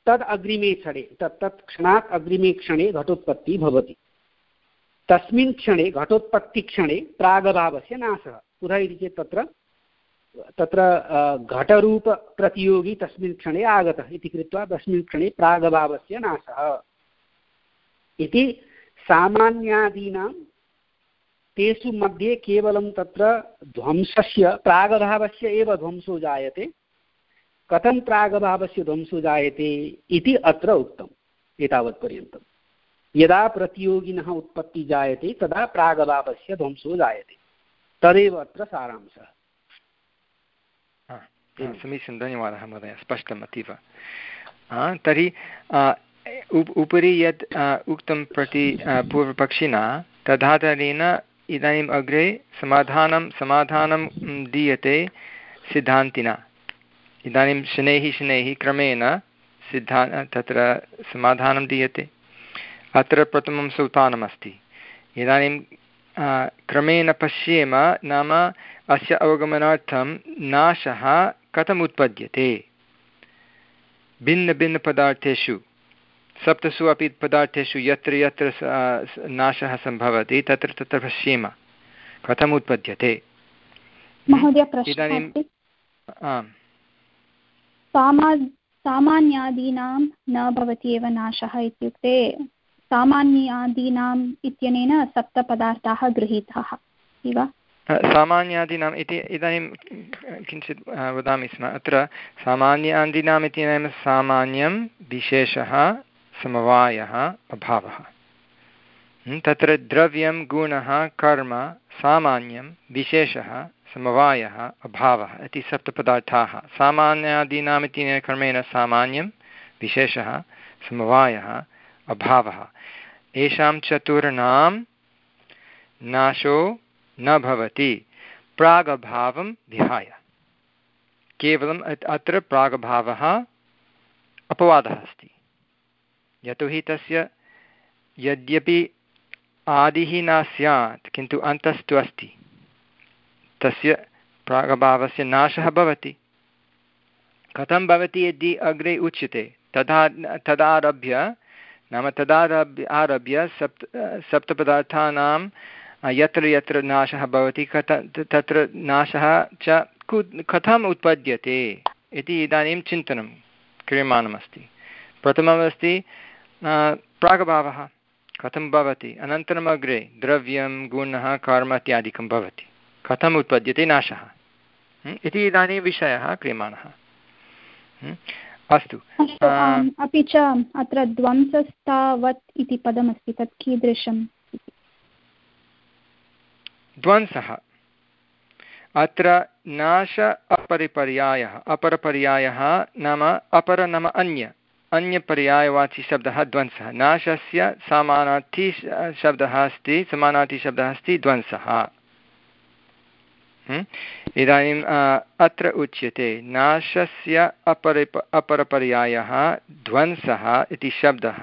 S9: तद् अग्रिमे क्षणे तत् तत् क्षणात् अग्रिमे क्षणे घटोत्पत्तिः भवति। तस्मिन् क्षणे घटोत्पत्तिक्षणे प्रागभावस्य नाशः। कुतः इति चेत् तत्र तत्र घटरूपप्रतियोगी तस्मिन् क्षणे आगतः इति कृत्वा तस्मिन् क्षणे प्रागभावस्य नाशः इति। सामान्यादीनां तेषु मध्ये केवलं तत्र ध्वंसस्य प्रागभावस्य एव ध्वंसो जायते। कथं प्रागभावस्य ध्वंसो जायते इति अत्र उक्तम् एतावत्पर्यन्तम्। यदा प्रतियोगिनः उत्पत्ति जायते तदा प्रागभावस्य ध्वंसो जायते, तदेव अत्र सारांशः।
S1: समीचीनं, धन्यवादः महोदय, स्पष्टम् अतीव। तर्हि उपरि यत् उक्तं प्रति पूर्वपक्षिणा तदाधारेण इदानीम् अग्रे समाधानं समाधानं दीयते सिद्धान्तिना। इदानीं शनैः शनैः क्रमेण सिद्धा तत्र समाधानं दीयते। अत्र प्रथमं सोपानमस्ति। इदानीं क्रमेण पश्येम, नाम अस्य अवगमनार्थं नाशः कथम् उत्पद्यते भिन्नभिन्नपदार्थेषु, सप्तसु अपि पदार्थेषु यत्र यत्र नाशः सम्भवति तत्र तत्र पश्येम कथम् उत्पद्यते। इदानीं आम्
S3: सामान्यादीनां न भवति एव नाशः इत्युक्ते सामान्यादीनाम् इत्यनेन सप्तपदार्थाः गृहीताः इव।
S1: सामान्यादीनाम् इति इदानीं किञ्चित् वदामि स्म। अत्र सामान्यादीनाम् इत्यनेन सामान्यं विशेषः समवायः अभावः। तत्र द्रव्यं गुणः कर्म सामान्यं विशेषः समवायः अभावः इति सप्तपदार्थाः। सामान्यादीनाम् इत्यनेन क्रमेण सामान्यं विशेषः समवायः अभावः। येषां चतुर्णां नाशो न भवति प्रागभावं विहाय। केवलम् अत्र प्रागभावः अपवादः अस्ति, यतोहि तस्य यद्यपि आदिः न स्यात् किन्तु अन्तस्तु अस्ति, तस्य प्रागभावस्य नाशः भवति। कथं भवति यदि अग्रे उच्यते तदा तदारभ्य नाम तदारभ्य आरभ्य सप्त सप्तपदार्थानां यत्र यत्र नाशः भवति कथ तत्र नाशः च कु कथम् उत्पद्यते इति इदानीं चिन्तनं क्रियमाणमस्ति। प्रथममस्ति प्रागभावः कथं भवति, अनन्तरम् अग्रे द्रव्यं गुणः कर्म इत्यादिकं भवति, कथम् उत्पद्यते नाशः इति इदानीं विषयः क्रियमाणः। अस्तु,
S3: अपि च अत्र ध्वंसस्तावत् इति पदमस्ति, तत् कीदृशम्?
S1: ध्वंसः अत्र नाश अपरिपर्यायः। अपरपर्यायः नाम अपर नाम अन्य अन्यपर्यायवाची शब्दः ध्वंसः। नाशस्य समानार्थी शब्दः अस्ति समानार्थी शब्दः अस्ति ध्वंसः। इदानीम् अत्र उच्यते नाशस्य अपरिप अपरपर्यायः ध्वंसः इति शब्दः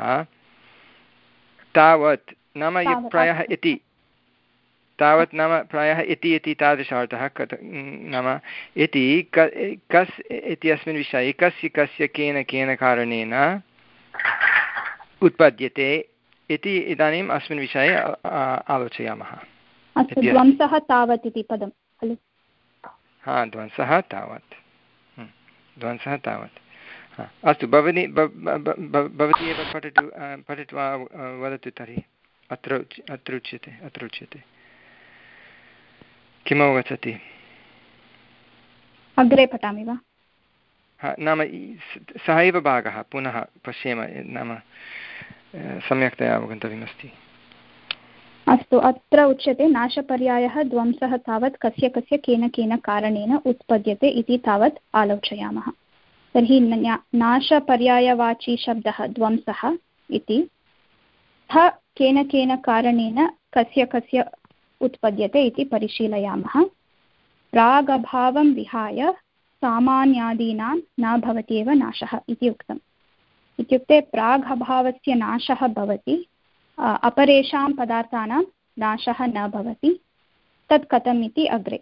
S1: तावत् नाम प्रायः इति तावत् नाम प्रायः इति इति तादृशार्थः कथ नाम इति कस् इत्यस्मिन् विषये कस्य कस्य केन केन कारणेन उत्पद्यते इति इदानीम् अस्मिन् विषये आलोचयामः।
S3: ध्वंसः तावत् इति पदं खलु?
S1: हा, ध्वंसः तावत् ध्वंसः तावत्। अस्तु, भवती भवती एव पठतु पठित्वा वदतु तर्हि। अत्र अत्र उच्यते अत्र उच्यते किम् अवगच्छति?
S3: अग्रे पठामि वा?
S1: हा, नाम सः एव भागः पुनः पश्येम, नाम सम्यक्तया अवगन्तव्यमस्ति।
S3: अस्तु, अत्र उच्यते नाशपर्यायः ध्वंसः तावत् कस्य कस्य केन केन कारणेन उत्पद्यते इति तावत् आलोचयामः। तर्हि नाशपर्यायवाची शब्दः ध्वंसः इति सः केन केन कारणेन कस्य कस्य उत्पद्यते इति परिशीलयामः। प्रागभावं विहाय सामान्यादीनां न भवति एव नाशः इति उक्तम्। इत्युक्ते प्रागभावस्य नाशः भवति, अपरेषां पदार्थानां नाशः न भवति। तत् कथम् इति अग्रे।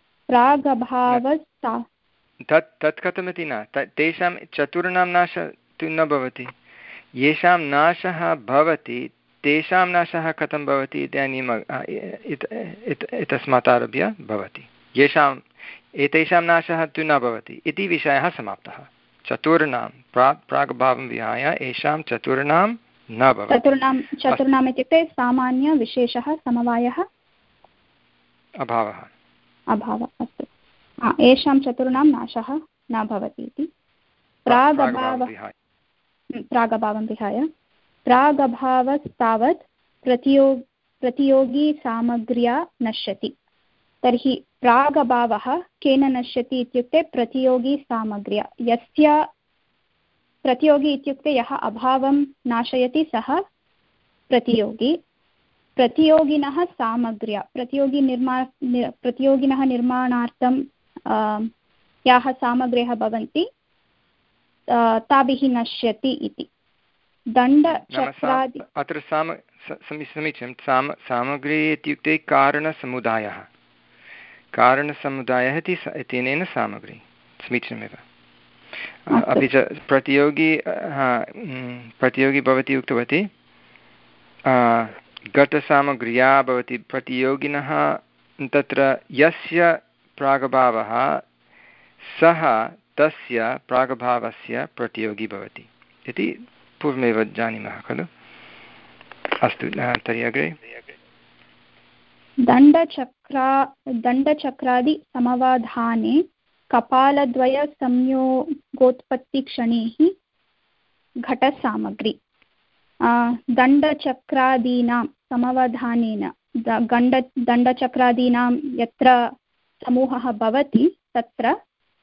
S3: प्रागभावस्ता
S1: तत् तत् कथमिति न, तेषां चतुर्णां नाश तु न भवति। येषां नाशः भवति तेषां नाशः कथं भवति इदानीम् एतस्मात् आरभ्य भवति। येषाम् एतेषां नाशः तु न भवति इति विषयः समाप्तः। चतुर्णां प्राक् प्राग्भावं विहाय येषां चतुर्णां न भवति।
S3: चतुर्णां चतुर्णाम् इत्युक्ते सामान्यविशेषः समवायः
S1: अभावः
S3: अभावः अस्तु। येषां चतुर्णां नाशः न भवति इति प्रागभावः प्रागभावं विहाय प्रागभावस्तावत् प्रतियो प्रतियोगिसामग्र्या नश्यति। तर्हि प्रागभावः केन नश्यति इत्युक्ते प्रतियोगिसामग्र्या। यस्य प्रतियोगी इत्युक्ते यः अभावं नाशयति सः प्रतियोगी। प्रतियोगिनः सामग्र्या प्रतियोगी निर्मा प्रतियोगिनः निर्माणार्थं याः सामग्र्यः भवन्ति ताभिः नश्यति इति। दण्डचक्रादि
S1: अत्र साम समीचीनं साम सामग्री इत्युक्ते कारणसमुदायः कारणसमुदायः इति तेन सामग्री समीचीनमेव। अपि च प्रतियोगी प्रतियोगी भवती उक्तवती घटसामग्र्या भवति प्रतियोगिनः। तत्र यस्य प्रागभावः सः तस्य प्रागभावस्य प्रतियोगी भवति इति पूर्वमेव जानीमः खलु। अस्तु तर्हि अग्रे।
S3: दण्डचक्रा दण्डचक्रादि समवाधाने कपालद्वयसंयोगोत्पत्तिक्षणे घटसामग्री। दण्डचक्रादीनां समवधानेन दण्ड दण्डचक्रादीनां यत्र समूहः भवति तत्र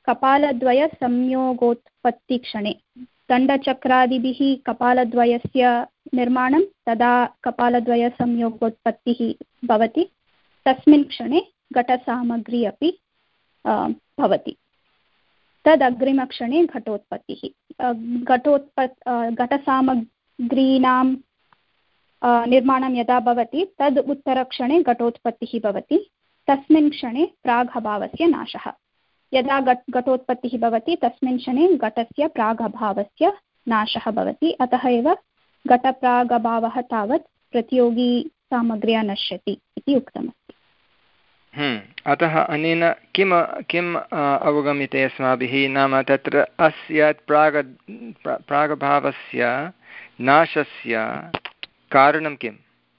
S3: कपालद्वयसंयोगोत्पत्तिक्षणे दण्डचक्रादिभिः कपालद्वयस्य निर्माणं तदा कपालद्वयसंयोगोत्पत्तिः भवति। तस्मिन् क्षणे घटसामग्री अपि भवति। तदग्रिमक्षणे घटोत्पत्तिः घटोत्पत् घटसामग्रीणां निर्माणं यदा भवति तद् उत्तरक्षणे घटोत्पत्तिः भवति। तस्मिन् क्षणे प्रागभावस्य नाशः। यदा घट घटोत्पत्तिः भवति तस्मिन् क्षणे घटस्य प्रागभावस्य नाशः भवति। अतः एव घटप्रागभावः तावत् प्रतियोगी सामग्र्या नश्यति इति उक्तमस्ति।
S1: अतः अनेन किम् किम् अवगम्यते अस्माभिः नाम तत्र अस्य प्राग प्रागभावस्य नाशस्य कारणं किम्?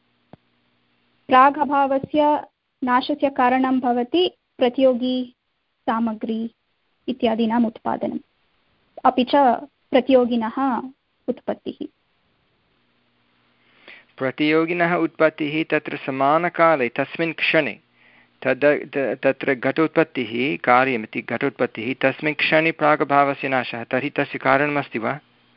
S3: प्रागभावस्य नाशस्य कारणं भवति प्रतियोगी सामग्री इत्यादीनाम् उत्पादनम् अपि च प्रतियोगिनः उत्पत्तिः।
S1: प्रतियोगिनः उत्पत्तिः तत्र समानकाले तस्मिन् क्षणे तद् तत्र घटोत्पत्तिः कार्यमिति घटोत्पत्तिः तस्मिन् क्षणे प्रागभावस्य नाशः। तर्हि तस्य कारणमस्ति वा?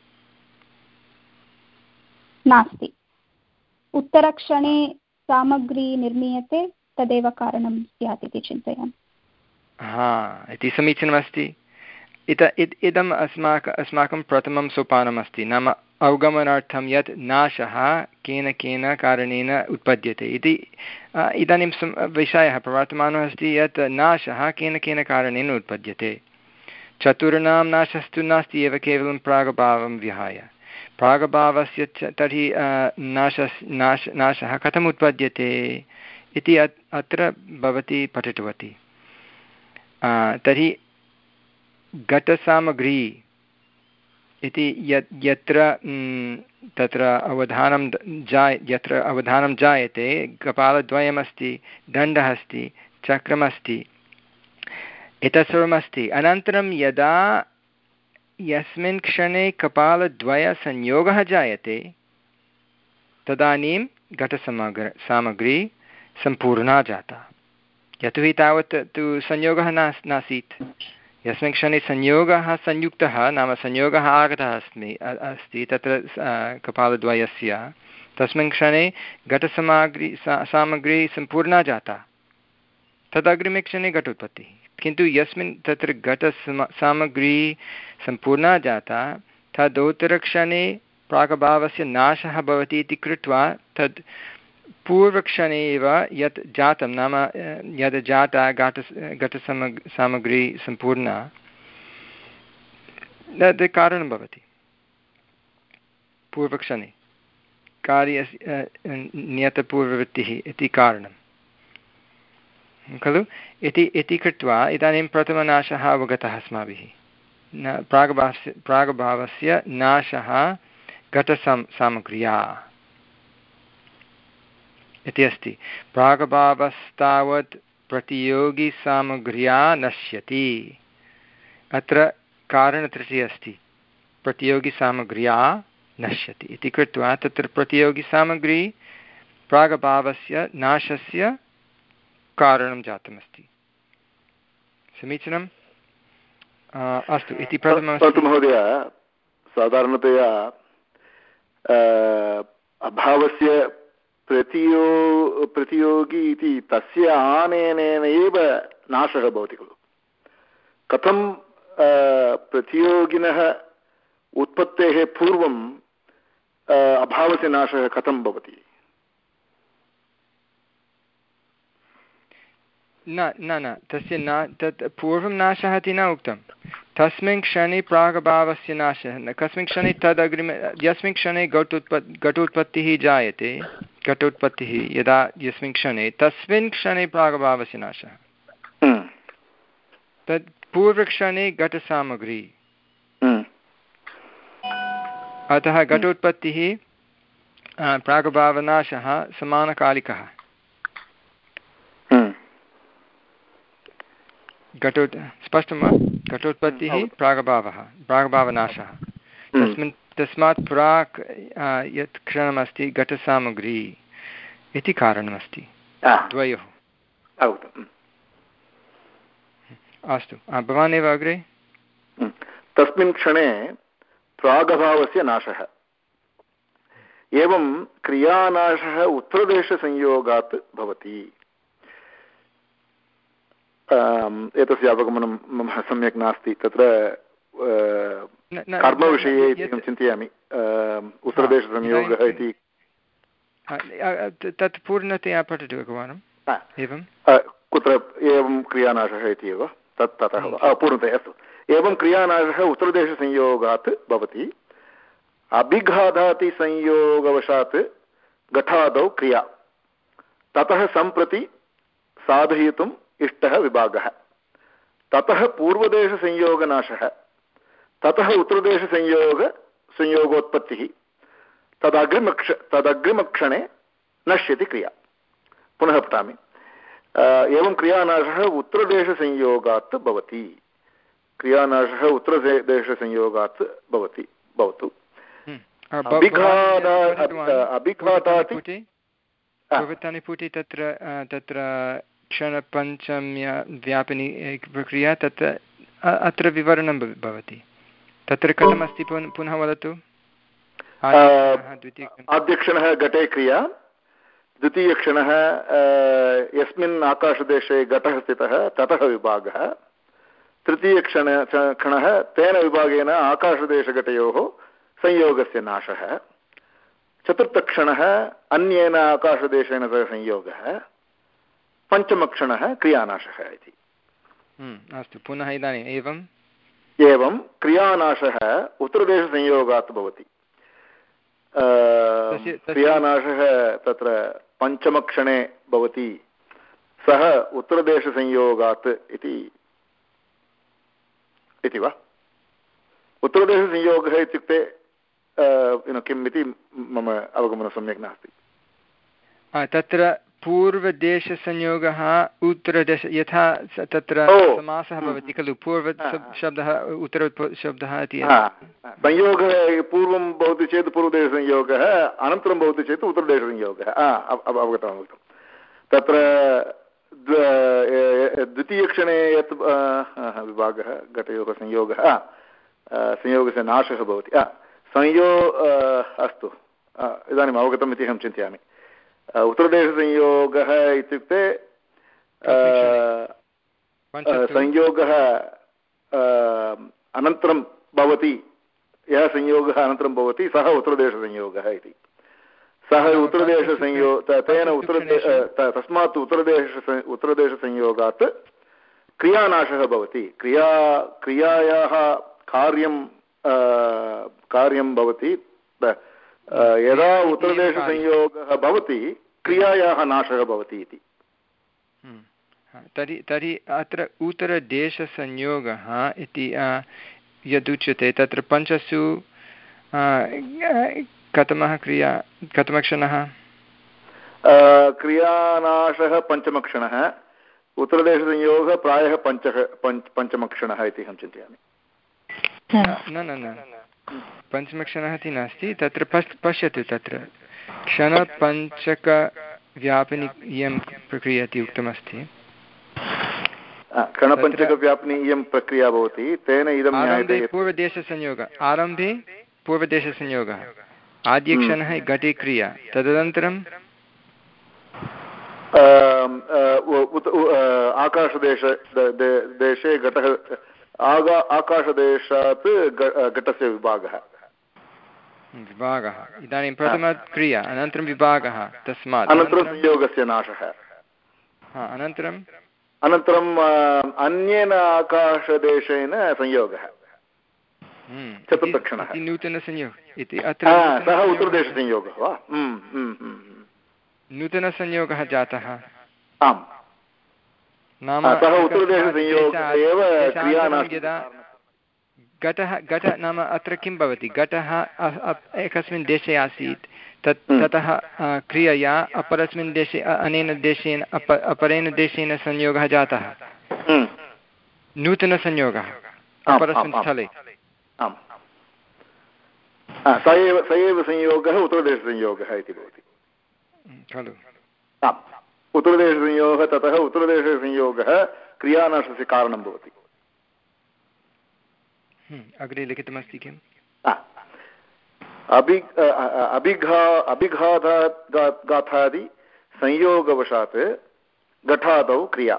S3: नास्ति। उत्तरक्षणे सामग्री निर्मीयते तदेव कारणं स्यात् इति चिन्तयामि।
S1: हा इति समीचीनमस्ति। इत इदम् अस्माक अस्माकं प्रथमं सोपानमस्ति नाम अवगमनार्थं यत् नाशः केन केन कारणेन उत्पद्यते इति। इदानीं विषयः प्रवर्तमानः अस्ति यत् नाशः केन केन कारणेन उत्पद्यते। चतुर्णां नाशस्तु नास्ति एव केवलं प्रागभावं विहाय। प्रागभावस्य च तर्हि नाशः नाश नाशः कथम् उत्पद्यते इति अत्र भवती पठितवती। तर्हि घटसामग्री इति यत् यत्र तत्र अवधानं जाय यत्र अवधानं जायते कपालद्वयमस्ति दण्डः अस्ति चक्रमस्ति एतत् सर्वमस्ति। अनन्तरं यदा यस्मिन् क्षणे कपालद्वयसंयोगः जायते तदानीं घटसामग्री सामग्री सम्पूर्णा जाता। यतोहि तावत् तु संयोगः नास् नासीत्। यस्मिन् क्षणे संयोगः संयुक्तः नाम संयोगः आगतः अस्मि अस्ति तत्र कपालद्वयस्य तस्मिन् क्षणे घटसामग्री सामग्री सम्पूर्णा जाता। तदग्रिमे क्षणे घटोत्पत्तिः। किन्तु यस्मिन् तत्र घटसामग्री सम्पूर्णा जाता तदोत्तरक्षणे प्रागभावस्य नाशः भवति इति कृत्वा तद् पूर्वक्षणे एव यत् जातं नाम यद् जाता घट घटसामग्री सामग्री सम्पूर्णा तद् कारणं भवति। पूर्वक्षणे कार्यस्य नियतपूर्ववृत्तिः इति कारणं खलु इति इति कृत्वा इदानीं प्रथमनाशः अवगतः अस्माभिः न प्राग्भावस्य प्राग्भावस्य नाशः घटसाम सामग्र्या इति अस्ति प्राग्भावस्तावत् प्रतियोगिसामग्र्या नश्यति अत्र कारणत्रयी अस्ति प्रतियोगिसामग्र्या नश्यति इति कृत्वा तत्र प्रतियोगिसामग्री प्राग्भावस्य नाशस्य कारणं जातमस्ति समीचीनम् अस्तु इति प्रथमं
S2: महोदय साधारणतया अभावस्य प्रतियो प्रतियोगी इति तस्य आनयनेन एव नाशः भवति खलु कथं प्रतियोगिनः उत्पत्तेः पूर्वं अभावस्य नाशः कथं भवति
S1: न न न तस्य न तत् पूर्वं नाशः इति न उक्तं तस्मिन् क्षणे प्रागभावस्य नाशः न कस्मिन् क्षणे तदग्रिमे यस्मिन् क्षणे घटोत्पत् घटोत्पत्तिः जायते घटोत्पत्तिः यदा यस्मिन् क्षणे तस्मिन् क्षणे प्रागभावस्य नाशः तत् पूर्वक्षणे घटसामग्री अतः घटोत्पत्तिः प्रागभावनाशः समानकालिकः घटो स्पष्टं वा घटोत्पत्तिः प्रागभावः प्रागभावनाशः तस्मिन् तस्मात् प्राक् यत् क्षणमस्ति घटसामग्री इति कारणमस्ति द्वयोः अस्तु भवान् एव अग्रे
S2: तस्मिन् क्षणे प्रागभावस्य नाशः एवं क्रियानाशः उत्तरदेशसंयोगात् भवति एतस्य अवगमनं मम सम्यक् नास्ति तत्र कर्मविषये इति अहं चिन्तयामि उत्तरदेशसंयोगः इति
S1: तत् पूर्णतया पठतु एकवारम् एवं
S2: कुत्र एवं क्रियानाशः इति एव तत् ततः पूर्णतया अस्तु एवं क्रियानाशः उत्तरदेशसंयोगात् भवति अभिघातातिसंयोगवशात् घटादौ क्रिया ततः सम्प्रति साधयितुम् इष्टः विभागः ततः पूर्वदेशसंयोगनाशः ततः उत्तरदेशसंयोग संयोगोत्पत्तिः तदग्रिमक्ष तदग्रिमक्षणे नश्यति क्रिया पुनः पठामि एवं क्रियानाशः उत्तरदेशसंयोगात् भवति क्रियानाशः उत्तरदेशसंयोगात् भवति भवतु अभिघाताति
S1: भवतानि पुटे तत्र तत्र क्षणपञ्चम्या व्यापिनी प्रक्रिया तत्र अत्र विवरणं भवति तत्र कथमस्ति पुनः वदतु
S2: आद्यक्षणः घटे क्रिया द्वितीयक्षणः यस्मिन् आकाशदेशे घटः स्थितः ततः विभागः तृतीयक्षण क्षणः तेन विभागेन आकाशदेशघटयोः संयोगस्य नाशः चतुर्थक्षणः अन्येन आकाशदेशेन सह संयोगः पञ्चमक्षणः क्रियानाशः इति
S1: अस्तु पुनः इदानीम् एवम्
S2: एवं क्रियानाशः उत्तरदेशसंयोगात् भवति क्रियानाशः तत्र पञ्चमक्षणे भवति सः उत्तरदेशसंयोगात् इति इति वा उत्तरदेशसंयोगः इत्युक्ते किम् इति मम अवगमनं सम्यक् नास्ति
S1: तत्र पूर्वदेशसंयोगः उत्तरदेश यथा तत्र समासः भवति खलु पूर्व शब्दः उत्तर शब्दः इति
S2: संयोगः पूर्वं भवति चेत् पूर्वदेशसंयोगः अनन्तरं भवति चेत् उत्तरदेशसंयोगः अवगतम् अवगतं तत्र द्वितीयक्षणे यत् विभागः घटयोः संयोगः संयोगस्य नाशः भवति संयो अस्तु इदानीम् अवगतम् इति अहं चिन्तयामि उत्तरदेशसंयोगः इत्युक्ते संयोगः अनन्तरं भवति यः संयोगः अनन्तरं भवति सः उत्तरदेशसंयोगः इति सः उत्तरदेशसंयो तेन उत्तरदेश तस्मात् उत्तरदेश उत्तरदेशसंयोगात् क्रियानाशः भवति क्रिया क्रियायाः कार्यं कार्यं भवति यदा उत्तरदेशसंयोगः भवति क्रियायाः नाशः भवति इति।
S1: तर्हि तर्हि अत्र उत्तरदेशसंयोगः इति यदुच्यते तत्र पञ्चसु कथमः क्रिया कथमक्षणः
S2: क्रियानाशः पञ्चमक्षणः उत्तरदेशसंयोगः प्रायः पञ्चः पञ्च पञ्चमक्षणः इति अहं चिन्तयामि।
S1: न न न पञ्चमक्षणः इति नास्ति तत्र पश् पश्यतु तत्र क्षणपञ्चकव्यापिनी इयं प्रक्रिया इति उक्तमस्ति।
S2: क्षणपञ्चकव्यापिनी इयं प्रक्रिया भवति तेन इदं
S1: आरम्भे पूर्वदेशसंयोगः आरम्भे पूर्वदेशसंयोगः आद्यक्षणः घटे क्रिया तदनन्तरं
S2: आकाशदेश देशे घटः आगा आकाशदेशात् घटस्य विभागः
S1: विभागः इदानीं प्रथमक्रिया अनन्तरं विभागः तस्मात्
S2: अनन्तरं संयोगस्य नाशः
S1: अनन्तरम्
S2: अनन्तरम् अन्येन आकाशदेशेन संयोगः चतुर्थक्षणः
S1: नूतनसंयोगः इति अत्र
S2: सः उत्तरदेशसंयोगः वा
S1: नूतनसंयोगः जातः
S2: आम्
S1: नाम
S2: सः उत्तरदेशसंयोगः एव
S1: यदा घटः घट नाम अत्र किं भवति घटः एकस्मिन् देशे आसीत् तत् ततः क्रियया अपरस्मिन् देशे अनेन देशेन अप अपरेण देशेन संयोगः जातः नूतनसंयोगः अपरस्मिन् स्थले
S2: स एव स एव संयोगः उत्तरदेशसंयोगः इति भवति
S1: खलु
S2: उत्तरदेशसंयोगः ततः उत्तरदेशसंयोगः क्रियानाशस्य कारणं भवति।
S1: अग्रे लिखितमस्ति किम्
S2: अभि अभिघा अभिघातादि संयोगवशात् घटादौ क्रिया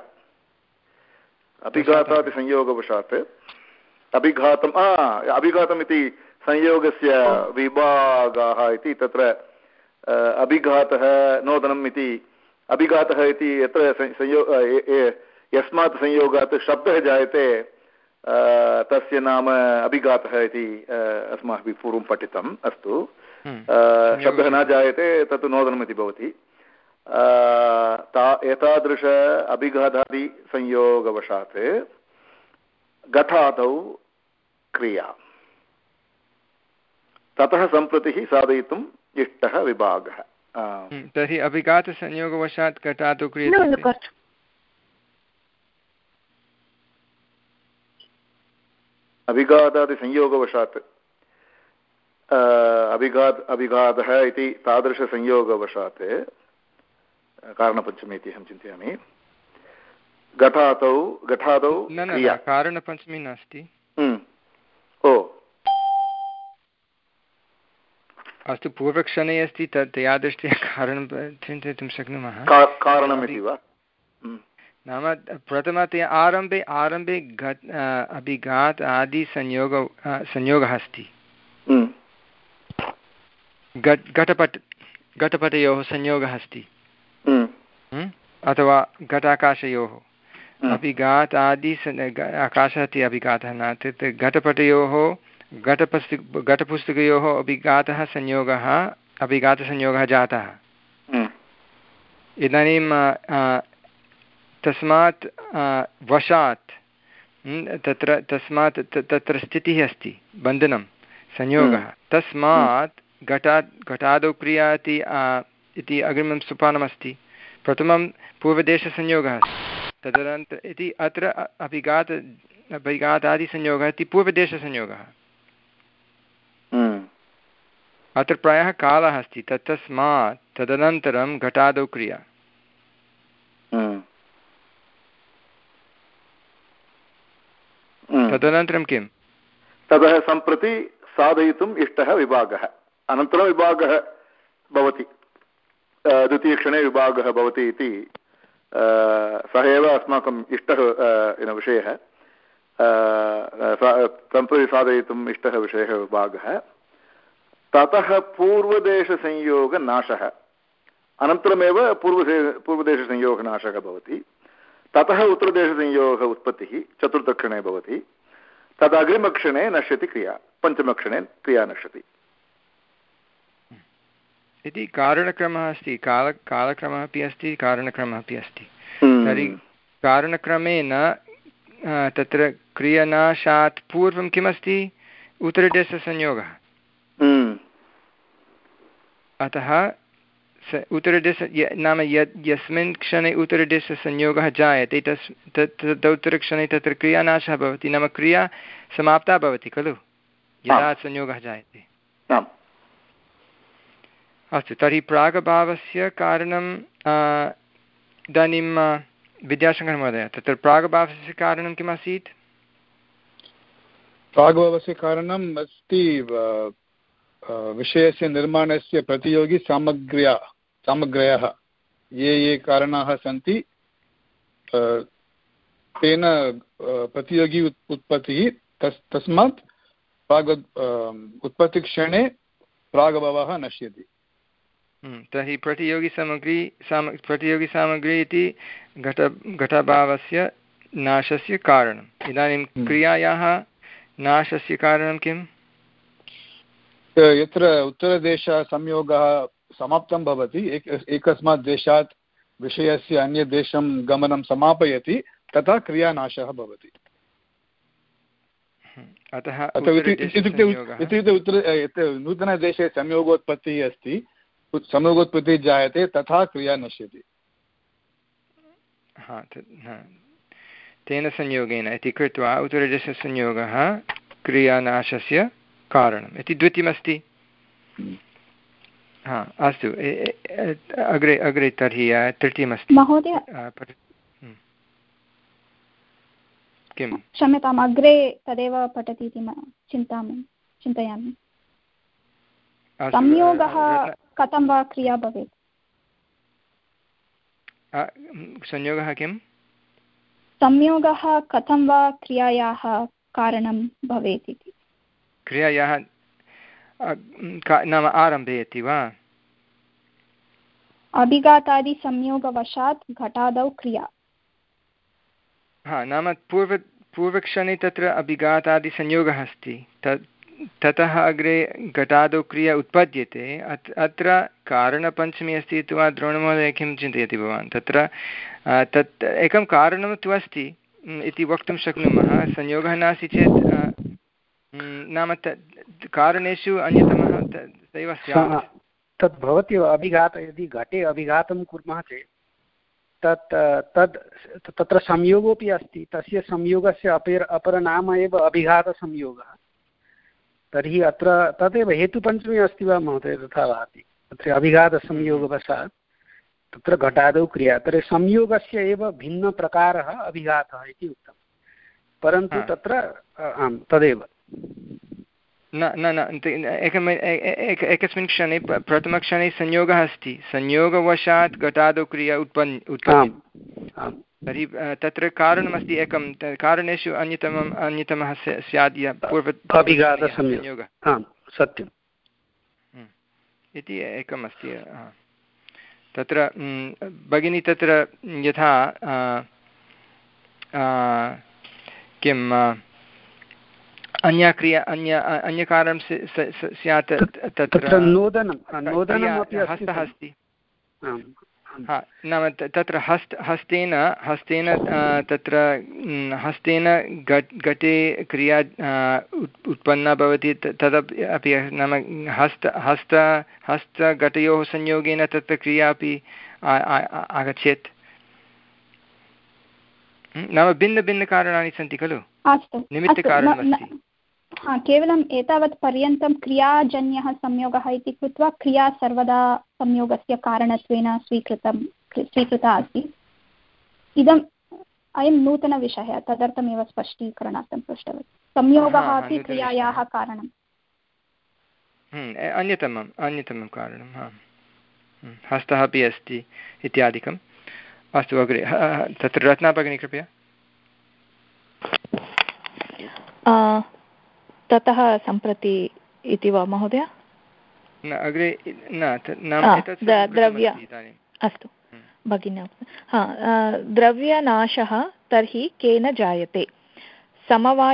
S2: अभिघातादिसंयोगवशात् अभिघातम् अभिघातम् इति संयोगस्य विभागाः इति तत्र अभिघातः नोदनम् इति अभिघातः इति यत्र संयो यस्मात् संयोगात् शब्दः जायते तस्य नाम अभिघातः इति अस्माभिः पूर्वं पठितम् अस्तु शब्दः न जायते तत् नोदनम् इति भवति एतादृश अभिघातादिसंयोगवशात् घटादौ क्रिया ततः सम्प्रतिः साधयितुम् इष्टः विभागः।
S1: तर्हि अभिघातसंयोगवशात् घटादौ क्रियते
S2: अभिघातादिसंयोगवशात् अभिघात अभिघातः इति तादृशसंयोगवशात् कारणपञ्चमी इति अहं चिन्तयामि घटादौ घटादौ
S1: न न कारणपञ्चमी नास्ति
S2: ओ
S1: अस्तु पूर्वक्षणे अस्ति तत् तया दृष्ट्या कारणं चिन्तयितुं शक्नुमः
S2: कारणमिति वा
S1: नाम प्रथमतया आरम्भे आरम्भे घट अभिघात आदिसंयोग संयोगः अस्ति घट घटपट घटपटयोः संयोगः अस्ति अथवा घटाकाशयोः अभिघात आदि आकाशः इति अभिघातः न घटपटयोः घटपुस्तक घटपुस्तकयोः अभिघातः संयोगः अभिघातसंयोगः जातः इदानीं तस्मात् वशात् तत्र तस्मात् तत्र स्थितिः अस्ति बन्धनं संयोगः तस्मात् घटात् घटादौ क्रिया इति इति अग्रिमं सोपानमस्ति प्रथमं पूर्वदेशसंयोगः तदनन्तरम् इति अत्र अभिघात अभिघातादिसंयोगः इति पूर्वदेशसंयोगः अत्र प्रायः कालः अस्ति तस्मात् तदनन्तरं घटादौ क्रिया तदनन्तरं किं
S2: ततः सम्प्रति साधयितुम् इष्टः विभागः अनन्तरं विभागः भवति द्वितीयक्षणे विभागः भवति इति सः एव अस्माकम् इष्टः विषयः सम्प्रति साधयितुम् इष्टः विषयः विभागः ततः पूर्वदेशसंयोगनाशः अनन्तरमेव पूर्वदे पूर्वदेशसंयोगनाशः भवति ततः उत्तरदेशसंयोगः उत्पत्तिः चतुर्थक्षणे भवति तदग्रिमक्षणे नश्यति क्रिया पञ्चमक्षणे क्रिया नश्यति
S1: इति कारणक्रमः अस्ति, काल कालक्रमः अपि अस्ति, कारणक्रमः अपि अस्ति। तर्हि कारणक्रमेण तत्र क्रियनाशात् पूर्वं किमस्ति? उत्तरदेशसंयोगः। अतः स उत्तरदेश नाम यद् यस्मिन् क्षणे उत्तरदेशसंयोगः जायते तस् तत् तदुत्तरक्षणे तत्र क्रियानाशः भवति, नाम क्रिया समाप्ता भवति खलु यदा संयोगः जायते। अस्तु, तर्हि प्रागभावस्य कारणं इदानीं विद्याशङ्करमहोदय, तत्र प्रागभावस्य कारणं किम् आसीत्?
S8: प्रागभावस्य कारणम् अस्ति विषयस्य निर्माणस्य प्रतियोगी सामग्र्या सामग्र्यः ये ये कारणाः सन्ति तेन प्रतियोगी उत्पत्तिः तस् तस्मात् प्राग उत्पत्तिक्षणे प्रागभावः नश्यति।
S1: तर्हि प्रतियोगिसामग्री साम प्रतियोगिसामग्री इति घट घटभावस्य नाशस्य कारणम्। इदानीं क्रियायाः नाशस्य कारणं किम्?
S8: यत्र उत्तरदेशसंयोगः समाप्तं भवति, एक एकस्मात् देशात् विषयस्य अन्यदेशं गमनं समापयति, तथा क्रियानाशः भवति।
S1: अतः
S8: इत्युक्ते उत्तर नूतनदेशे संयोगोत्पत्तिः अस्ति, संयोगोत्पत्तिः जायते, तथा क्रिया नश्यति।
S1: हा, तेन संयोगेन इति कृत्वा उत्तरदेशसंयोगः क्रियानाशस्य कारणम् इति द्वितीयमस्ति। हा, अस्तु, अग्रे अग्रे तर्हि तृतीयमस्ति
S3: महोदय। किं? क्षम्यताम्, अग्रे तदेव पठति इति चिन्तामि चिन्तयामि। संयोगः कथं वा क्रिया भवेत्?
S1: संयोगः किं?
S3: संयोगः कथं वा क्रियायाः कारणं भवेत् इति।
S1: क्रियायाः नाम आरम्भे इति वा?
S3: अभिघातादिसंयोगवशात् घटादौ क्रिया।
S1: हा, नाम पूर्व पूर्वक्षणे तत्र अभिघातादिसंयोगः अस्ति, तत् ततः अग्रे घटादौ क्रिया उत्पद्यते। अत्र कारणपञ्चमी अस्ति इति वा द्रोणमहोदय किं चिन्तयति भवान्? तत्र तत् एकं कारणं तु अस्ति इति वक्तुं शक्नुमः। संयोगः नास्ति चेत् नाम कारणेषु अन्यतमः तदैव स्यात्।
S9: तद् भवति अभिघात यदि घटे अभिघातं कुर्मः चेत् तत् तद् तत्र संयोगोऽपि अस्ति, तस्य संयोगस्य अपर अपरनाम एव अभिघातसंयोगः। तर्हि अत्र तदेव हेतुपञ्चमी अस्ति वा महोदय? तथा भाति तत्र अभिघातसंयोगवशात् तत्र घटादौ क्रिया। तर्हि संयोगस्य एव भिन्नप्रकारः अभिघातः इति उक्तं, परन्तु तत्र आम् तदेव
S1: न न न एकम् एकस्मिन् क्षणे प्रथमक्षणे संयोगः अस्ति, संयोगवशात् घटादौ क्रिया उत्पन् उत्पन्ना। तर्हि तत्र कारणमस्ति एकं, कारणेषु अन्यतमम् अन्यतमः स्यात् पूर्व
S9: अभिघातसंयोगः। सत्यम्
S1: इति एकम् अस्ति। तत्र भगिनी तत्र यथा किम् अन्या क्रिया अन्य अन्यकारणं स्यात्, तत्र
S9: नोदनं
S1: हस्तः अस्ति। हा, नाम तत्र हस्त हस्तेन हस्तेन तत्र हस्तेन घटे क्रिया उत्पन्ना भवति, तदपि अपि नाम हस्त हस्त हस्तघटयोः संयोगेन तत्र क्रिया अपि आगच्छेत्। नाम भिन्नभिन्नकारणानि सन्ति खलु, निमित्तकारणमस्ति।
S3: हा, केवलम् एतावत् पर्यन्तं क्रियाजन्यः संयोगः इति कृत्वा क्रिया सर्वदा संयोगस्य कारणत्वेन स्वीकृतं स्वीकृता अस्ति। इदम् अयं नूतनविषयः, तदर्थमेव स्पष्टीकरणार्थं पृष्टवती। संयोगः अपि क्रियायाः कारणम्।
S1: अन्यतमम् अन्यतमं कारणं, हा, हस्तः अपि अस्ति इत्यादिकम्। अस्तु, अग्रे तत्र रत्ना भगिनी कृपया।
S6: ततः सम्प्रति इति वा महोदय?
S1: न, अग्रे न,
S6: द्रव्य अस्तु भगिनी। हा, द्रव्यनाशः तर्हि केन जायते?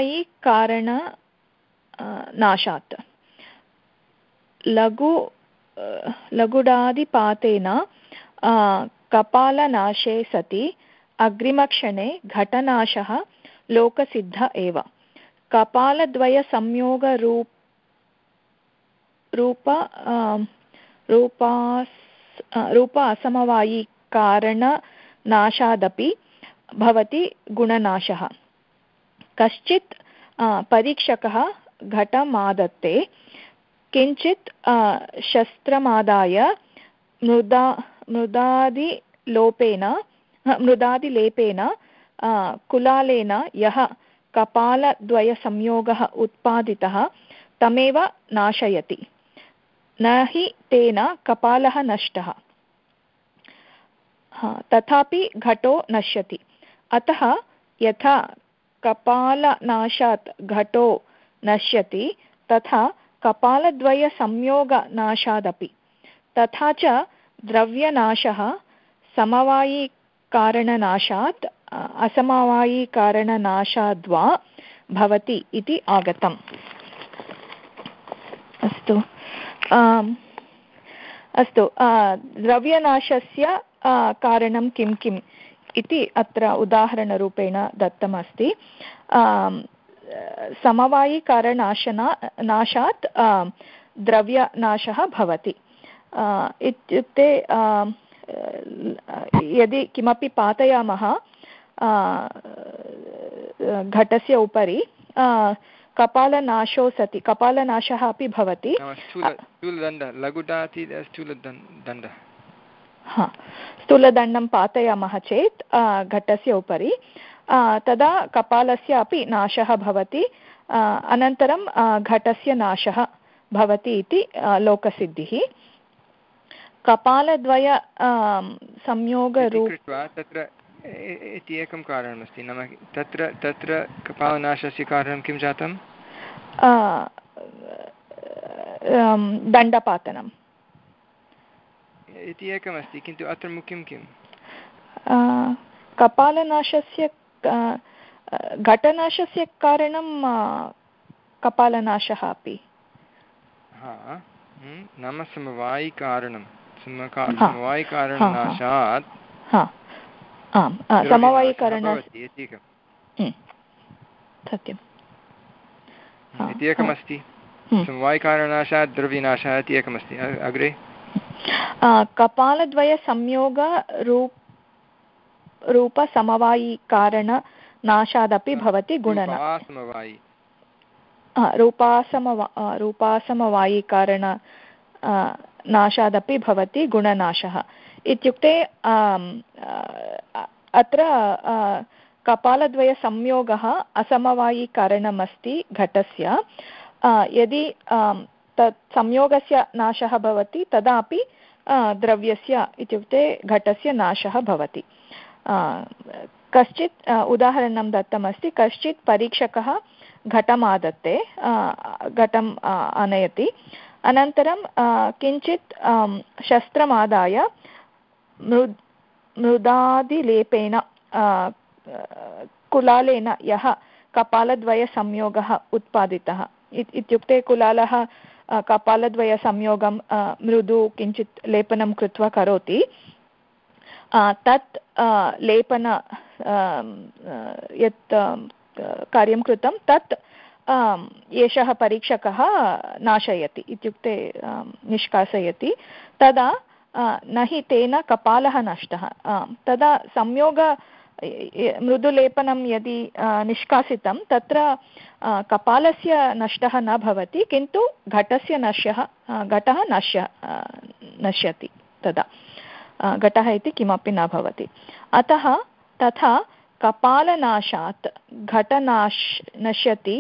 S6: समवायिकारण नाशात्। लघु लगुडादिपातेन कपालनाशे सति अग्रिमक्षणे घटनाशः लोकसिद्ध एव। कपालद्वयसंयोगरूप रूप रूपास् रूप असमवायिकारणनाशादपि भवति गुणनाशः। कश्चित् परीक्षकः घटमादत्ते किञ्चित् शस्त्रमादाय मृदा मृदादिलोपेन मृदादिलेपेन कुलालेन यः कपालद्वयसंयोगः उत्पादितः तमेव नाशयति, न हि तेन कपालः नष्टः, तथापि घटो नश्यति। अतः यथा कपालनाशात् घटो नश्यति तथा कपालद्वयसंयोगनाशादपि। तथा च द्रव्यनाशः समवायिकारणनाशात् असमवायिकारणनाशाद्वा भवति इति आगतम्। अस्तु अस्तु द्रव्यनाशस्य कारणं किं किम् इति अत्र उदाहरणरूपेण दत्तमस्ति। समवायिकारणनाशना नाशात् द्रव्यनाशः भवति इत्युक्ते यदि किमपि पातयामः घटस्य उपरि कपालनाशो सति कपालनाशः अपि भवति। हा स्थूलदण्डं पातयामः चेत् घटस्य उपरि तदा कपालस्य अपि नाशः भवति, अनन्तरं घटस्य नाशः भवति इति लोकसिद्धिः। कपालद्वय संयोगरूप
S1: तत्र इति एकं कारणमस्ति, नाम तत्र तत्र कपालनाशस्य कारणं किं जातं?
S6: दण्डपातनम्
S1: इति एकमस्ति, किन्तु अत्र मुख्यं किं?
S6: कपालनाशस्य घटनाशस्य कारणं कपालनाशः अपि।
S1: हा नाम समवायिकारणं समवायिकारणनाशात्
S6: आम् समवायिकरणस्य सत्यम्
S1: इति एकमस्ति। समवायिकारणनाशात् द्रव्यनाशः इति एकमस्ति। अग्रे
S6: कपालद्वयसंयोगरूप रूपसमवायिकारणनाशादपि भवति गुणनाशः। रूपासमवा रूपासमवायिकारण नाशादपि भवति गुणनाशः इत्युक्ते अत्र कपालद्वयसंयोगः असमवायिकारणमस्ति घटस्य। यदि तत् संयोगस्य नाशः भवति तदापि द्रव्यस्य इत्युक्ते घटस्य नाशः भवति। कश्चित् उदाहरणं दत्तमस्ति, कश्चित् परीक्षकः घटमादत्ते घटम् आनयति, अनन्तरं किञ्चित् शस्त्रमादाय मृद् मृदादिलेपेन कुलालेन यः कपालद्वयसंयोगः उत्पादितः इत्युक्ते कुलालः कपालद्वयसंयोगं मृदु किञ्चित् लेपनं कृत्वा करोति, तत् लेपन यत् कार्यं कृतं तत् एषः परीक्षकः नाशयति इत्युक्ते निष्कासयति। तदा न हि तेन कपालः नष्टः, तदा संयोग मृदुलेपनं यदि निष्कासितं तत्र कपालस्य नष्टः न भवति, किन्तु घटस्य नश्यः घटः नश्य नश्यति, तदा घटः इति किमपि न भवति। अतः तथा कपालनाशात् घटनाश नश्यति,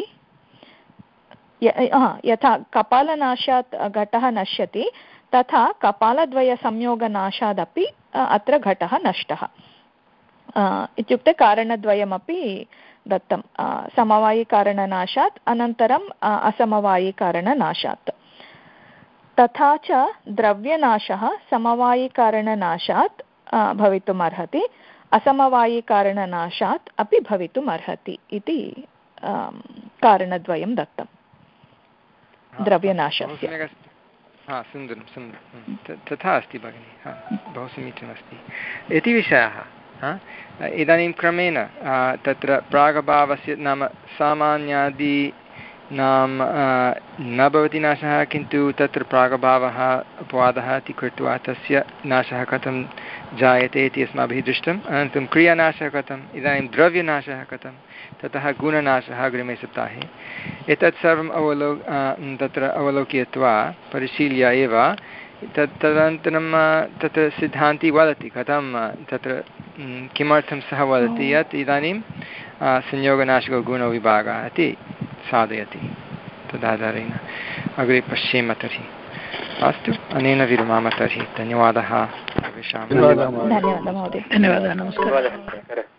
S6: यथा कपालनाशात् घटः नश्यति तथा कपालद्वयसंयोगनाशादपि अत्र घटः नष्टः इत्युक्ते कारणद्वयमपि दत्तं, समवायिकारणनाशात् अनन्तरम् असमवायिकारणनाशात्। तथा च द्रव्यनाशः समवायिकारणनाशात् भवितुम् अर्हति, असमवायिकारणनाशात् अपि भवितुम् अर्हति इति कारणद्वयं दत्तं द्रव्यनाशस्य।
S1: हा सुन्दरं सुन्दरं तथा अस्ति भगिनि हा बहु समीचीनमस्ति इति विषयः इदानीं क्रमेण तत्र प्रागभावस्य नाम सामान्यादि नाम न भवति नाशः किन्तु तत्र प्रागभावः अपवादः इति कृत्वा तस्य नाशः कथं जायते इति अस्माभिः दृष्टम् अनन्तरं क्रियानाशः कथम् इदानीं द्रव्यनाशः कथं ततः गुणनाशः अग्रिमे सप्ताहे एतत् सर्वम् अवलो तत्र अवलोकयित्वा परिशील्य एव तत् तदनन्तरं तत्र सिद्धान्ती वदति कथं तत्र किमर्थं सः वदति यत् इदानीं संयोगनाशको गुणविभागः इति साधयति तदाधारेण अग्रे पश्येम तर्हि अस्तु अनेन विरमामः तर्हि धन्यवादः सर्वेषां
S7: धन्यवादः महोदय धन्यवादः नमस्कारः।